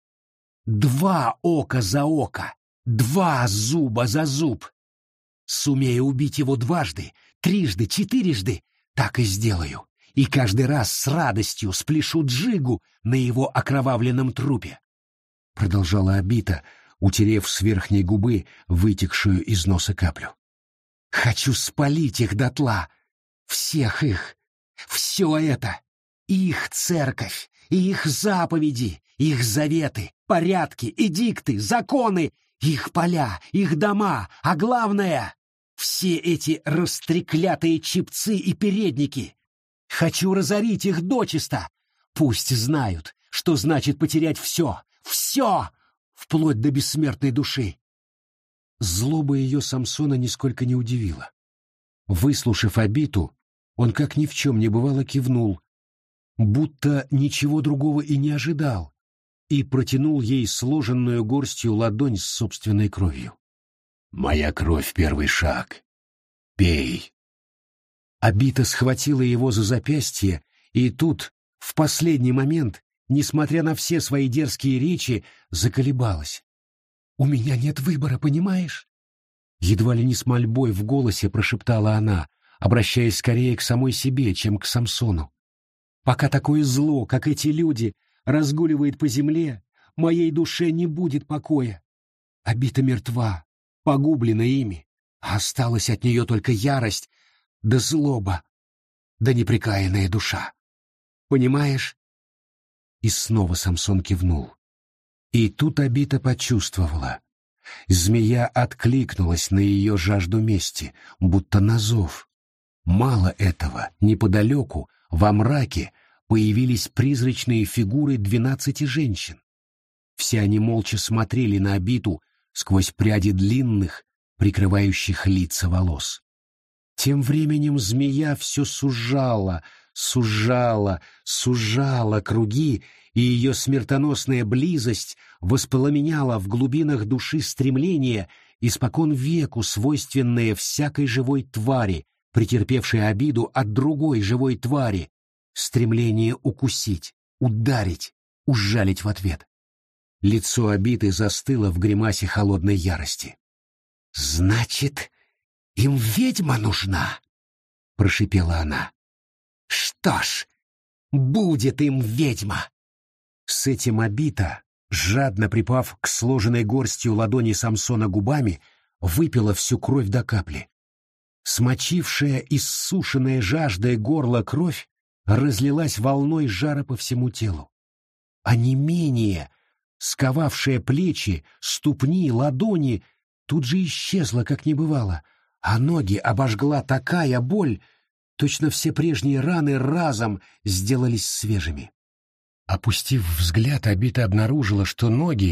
2 ока за око, 2 зуба за зуб. Сумею убить его 2, 3, 4, так и сделаю, и каждый раз с радостью спляшу джигу на его окровавленном трупе», — продолжала Абита, утерев с верхней губы вытекшую из носа каплю. «Хочу спалить их дотла, всех их, все это, их церковь, их заповеди, их заветы, порядки, эдикты, законы, их поля, их дома, а главное — все эти растреклятые чепцы и передники. Хочу разорить их дочисто. Пусть знают, что значит потерять все, вплоть до бессмертной души». Злоба ее Самсона нисколько не удивила. Выслушав Абиту, он как ни в чем не бывало кивнул, будто ничего другого и не ожидал, и протянул ей сложенную горстью ладонь с собственной кровью. «Моя кровь — первый шаг. Пей». Абита схватила его за запястье, и тут, в последний момент, несмотря на все свои дерзкие речи, заколебалась. «У меня нет выбора, понимаешь?» Едва ли не с мольбой в голосе прошептала она, обращаясь скорее к самой себе, чем к Самсону. «Пока такое зло, как эти люди, разгуливает по земле, моей душе не будет покоя. Абита мертва, погублена ими, а осталась от нее только ярость, да злоба, да непрекаянная душа. Понимаешь?» И снова Самсон кивнул. И тут Абита почувствовала. Змея откликнулась на ее жажду мести, будто на зов. Мало этого, неподалеку, во мраке, появились призрачные фигуры 12 женщин. Все они молча смотрели на Абиту сквозь пряди длинных, прикрывающих лица волос. Тем временем змея все сужала круги, и ее смертоносная близость воспламеняла в глубинах души стремление, испокон веку свойственное всякой живой твари, претерпевшей обиду от другой живой твари, стремление укусить, ударить, ужалить в ответ. Лицо Абиты застыло в гримасе холодной ярости. «Значит, им ведьма нужна?» — прошипела она. «Что ж, будет им ведьма!» С этим Абита, жадно припав к сложенной горстью ладони Самсона губами, выпила всю кровь до капли. Смочившая иссушенное жаждой горло кровь разлилась волной жара по всему телу. А не менее, сковавшая плечи, ступни, ладони, тут же исчезла, как не бывало, а ноги обожгла такая боль, точно все прежние раны разом сделались свежими. Опустив взгляд, Абита обнаружила, что ноги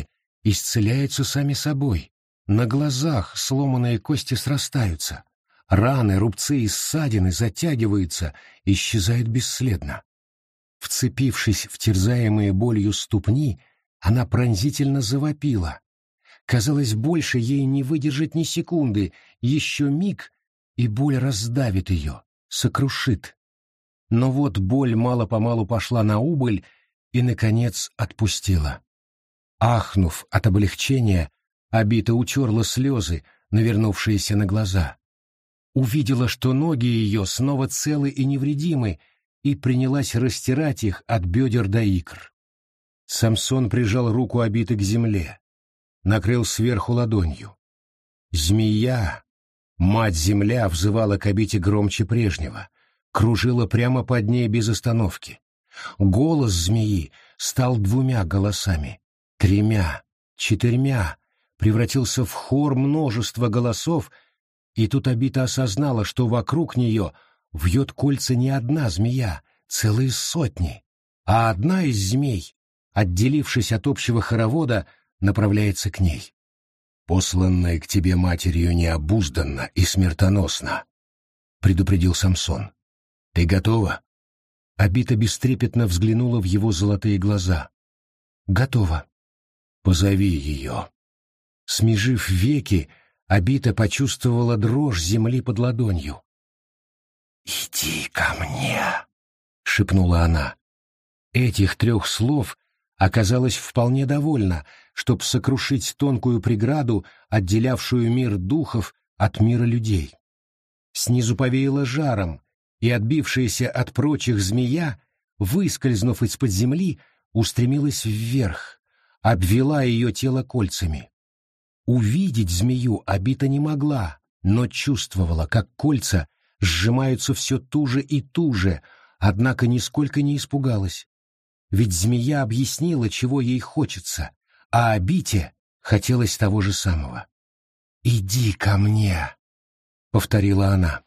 исцеляются сами собой. На глазах сломанные кости срастаются. Раны, рубцы и ссадины затягиваются, исчезают бесследно. Вцепившись в терзаемые болью ступни, она пронзительно завопила. Казалось, больше ей не выдержать ни секунды, еще миг, и боль раздавит ее, сокрушит. Но вот боль мало-помалу пошла на убыль и, наконец, отпустила. Ахнув от облегчения, Обита утерла слезы, навернувшиеся на глаза. Увидела, что ноги ее снова целы и невредимы, и принялась растирать их от бедер до икр. Самсон прижал руку Обиты к земле, накрыл сверху ладонью. Змея, мать-земля, взывала к Обите громче прежнего, кружила прямо под ней без остановки. Голос змеи стал 2 голосами, 3, 4, превратился в хор множества голосов, и тут Обита осознала, что вокруг нее вьет кольца не одна змея, целые сотни, а одна из змей, отделившись от общего хоровода, направляется к ней. «Посланная к тебе матерью необузданно и смертоносно», — предупредил Самсон. «Ты готова?» Обита бестрепетно взглянула в его золотые глаза. «Готова». «Позови ее». Смежив веки, Обита почувствовала дрожь земли под ладонью. «Иди ко мне», — шепнула она. Этих 3 слов оказалось вполне довольно, чтоб сокрушить тонкую преграду, отделявшую мир духов от мира людей. Снизу повеяло жаром, и отбившаяся от прочих змея, выскользнув из-под земли, устремилась вверх, обвела ее тело кольцами. Увидеть змею Обита не могла, но чувствовала, как кольца сжимаются все туже и туже, однако нисколько не испугалась. Ведь змея объяснила, чего ей хочется, а Обите хотелось того же самого. «Иди ко мне», — повторила она.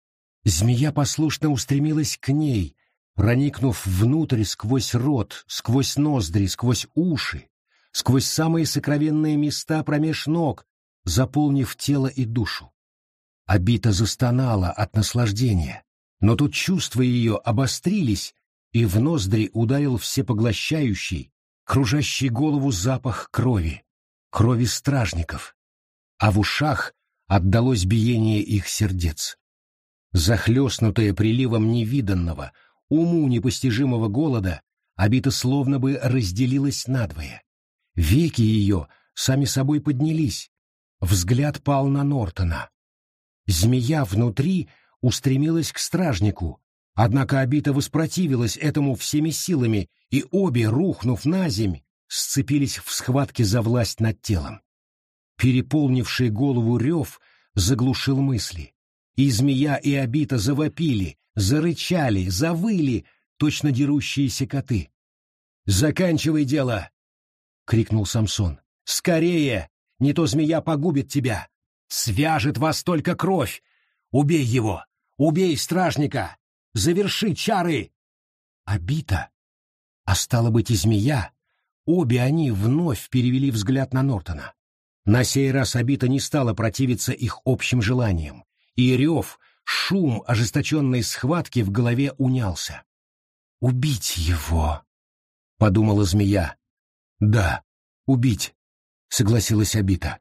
Змея послушно устремилась к ней, проникнув внутрь сквозь рот, сквозь ноздри, сквозь уши, сквозь самые сокровенные места промеж ног, заполнив тело и душу. Обита застонала от наслаждения, но тут чувства ее обострились, и в ноздри ударил всепоглощающий, кружащий голову запах крови, крови стражников, а в ушах отдалось биение их сердец. Захлестнутая приливом невиданного, уму непостижимого голода, Обита словно бы разделилась надвое. Веки ее сами собой поднялись, взгляд пал на Нортона. Змея внутри устремилась к стражнику, однако Обита воспротивилась этому всеми силами, и обе, рухнув наземь, сцепились в схватке за власть над телом. Переполнивший голову рев заглушил мысли, и змея и Обита завопили, зарычали, завыли, точно дерущиеся коты. «Заканчивай дело!» — крикнул Самсон. «Скорее! Не то змея погубит тебя! Свяжет вас только кровь! Убей его! Убей стражника! Заверши чары!» Обита, а стало быть и змея, обе они вновь перевели взгляд на Нортона. На сей раз Обита не стала противиться их общим желаниям, и рев, шум ожесточенной схватки в голове унялся. «Убить его!» — подумала змея. «Да, убить», — согласилась Обита.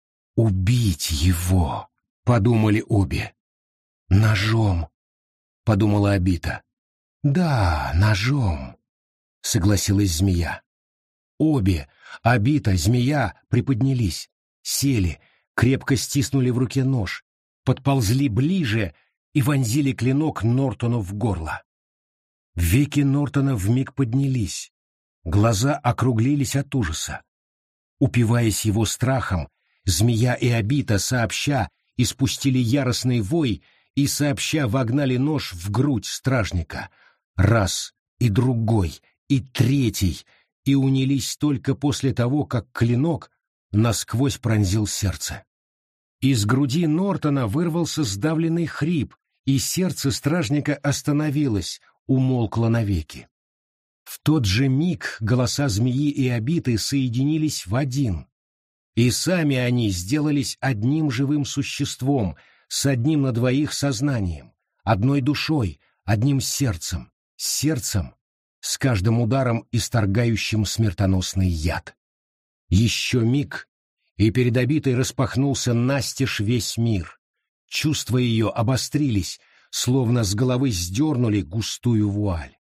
«Убить его», — подумали обе. «Ножом», — подумала Обита. «Да, ножом», — согласилась змея. Обе, Обита, змея, приподнялись, сели, крепко стиснули в руке нож, подползли ближе и вонзили клинок Нортону в горло. Веки Нортона вмиг поднялись, глаза округлились от ужаса. Упиваясь его страхом, змея и Обита сообща испустили яростный вой и сообща вогнали нож в грудь стражника. Раз, и другой, и третий, и унялись только после того, как клинок насквозь пронзил сердце. Из груди Нортона вырвался сдавленный хрип, и сердце стражника остановилось, умолкло навеки. В тот же миг голоса змеи и Обиты соединились в один, и сами они сделались одним живым существом, с одним на двоих сознанием, одной душой, одним сердцем, с каждым ударом исторгающим смертоносный яд. Еще миг, и перед Обитой распахнулся настежь весь мир. Чувства ее обострились, словно с головы сдернули густую вуаль.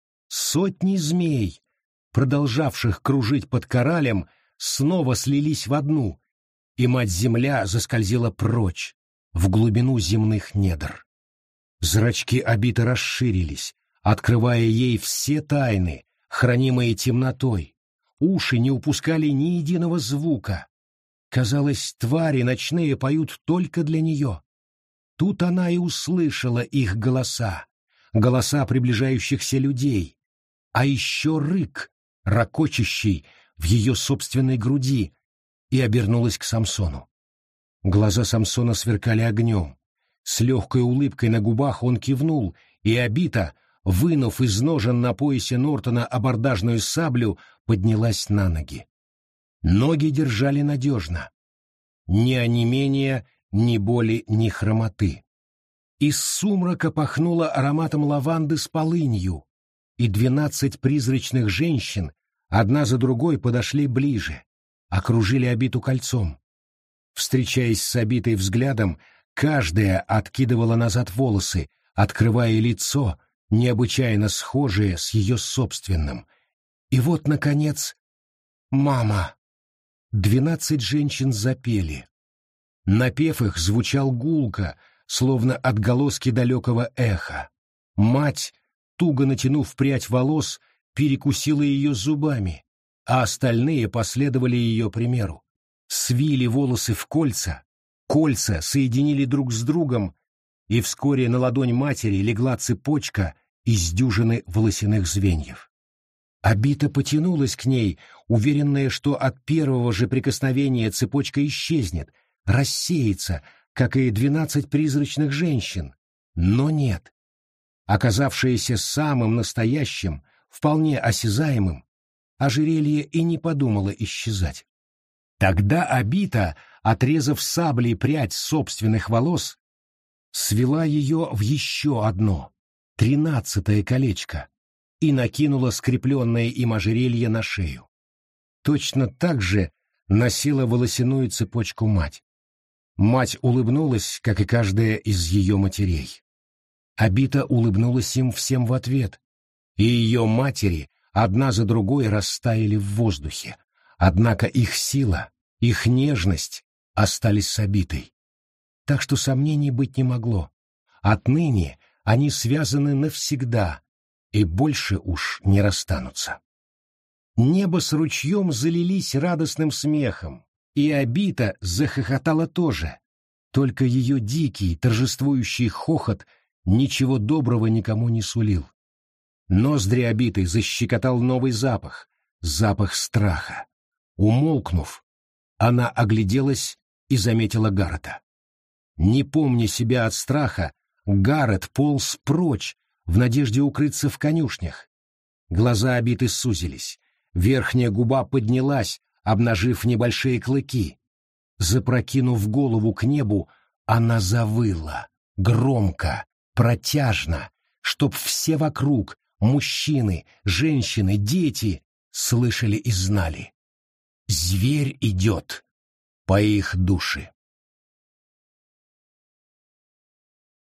Сотни змей, продолжавших кружить под коралем, снова слились в одну, и мать-земля заскользила прочь, в глубину земных недр. Зрачки Обиты расширились, открывая ей все тайны, хранимые темнотой. Уши не упускали ни единого звука. Казалось, твари ночные поют только для нее. Тут она и услышала их голоса приближающихся людей, а еще рык, ракочущий в ее собственной груди, и обернулась к Самсону. Глаза Самсона сверкали огнем. С легкой улыбкой на губах он кивнул, и Обита, вынув из ножен на поясе Нортона абордажную саблю, поднялась на ноги. Ноги держали надежно. Ни онемения, ни боли, ни хромоты. Из сумрака пахнуло ароматом лаванды с полынью, и 12 призрачных женщин одна за другой подошли ближе, окружили Обиту кольцом. Встречаясь с Обитой взглядом, каждая откидывала назад волосы, открывая лицо, необычайно схожее с ее собственным. И вот, наконец, «Мама!» 12 женщин запели. Напев их звучал гулко, словно отголоски далекого эха. Мать, туго натянув прядь волос, перекусила ее зубами, а остальные последовали ее примеру. Свили волосы в кольца соединили друг с другом, и вскоре на ладонь матери легла цепочка из дюжины волосяных звеньев. Обита потянулась к ней, уверенная, что от первого же прикосновения цепочка исчезнет, рассеется, как и 12 призрачных женщин. Но нет. Оказавшееся самым настоящим, вполне осязаемым, ожерелье и не подумало исчезать. Тогда Обита, отрезав саблей прядь собственных волос, свела ее в еще одно, 13-е колечко, и накинула скрепленное им ожерелье на шею. Точно так же носила волосяную цепочку мать. Мать улыбнулась, как и каждая из ее матерей. Обита улыбнулась им всем в ответ, и ее матери одна за другой растаяли в воздухе, однако их сила, их нежность остались с Обитой. Так что сомнений быть не могло. Отныне они связаны навсегда и больше уж не расстанутся. Небо с ручьем залились радостным смехом, и Обита захохотала тоже, только ее дикий, торжествующий хохот ничего доброго никому не сулил. Ноздри Обиты защекотал новый запах, запах страха. Умолкнув, она огляделась и заметила Гаррета. Не помня себя от страха, Гаррет полз прочь, в надежде укрыться в конюшнях. Глаза Обиты сузились, верхняя губа поднялась, обнажив небольшие клыки. Запрокинув голову к небу, она завыла, громко, протяжно, чтоб все вокруг, мужчины, женщины, дети, слышали и знали. Зверь идет по их душе.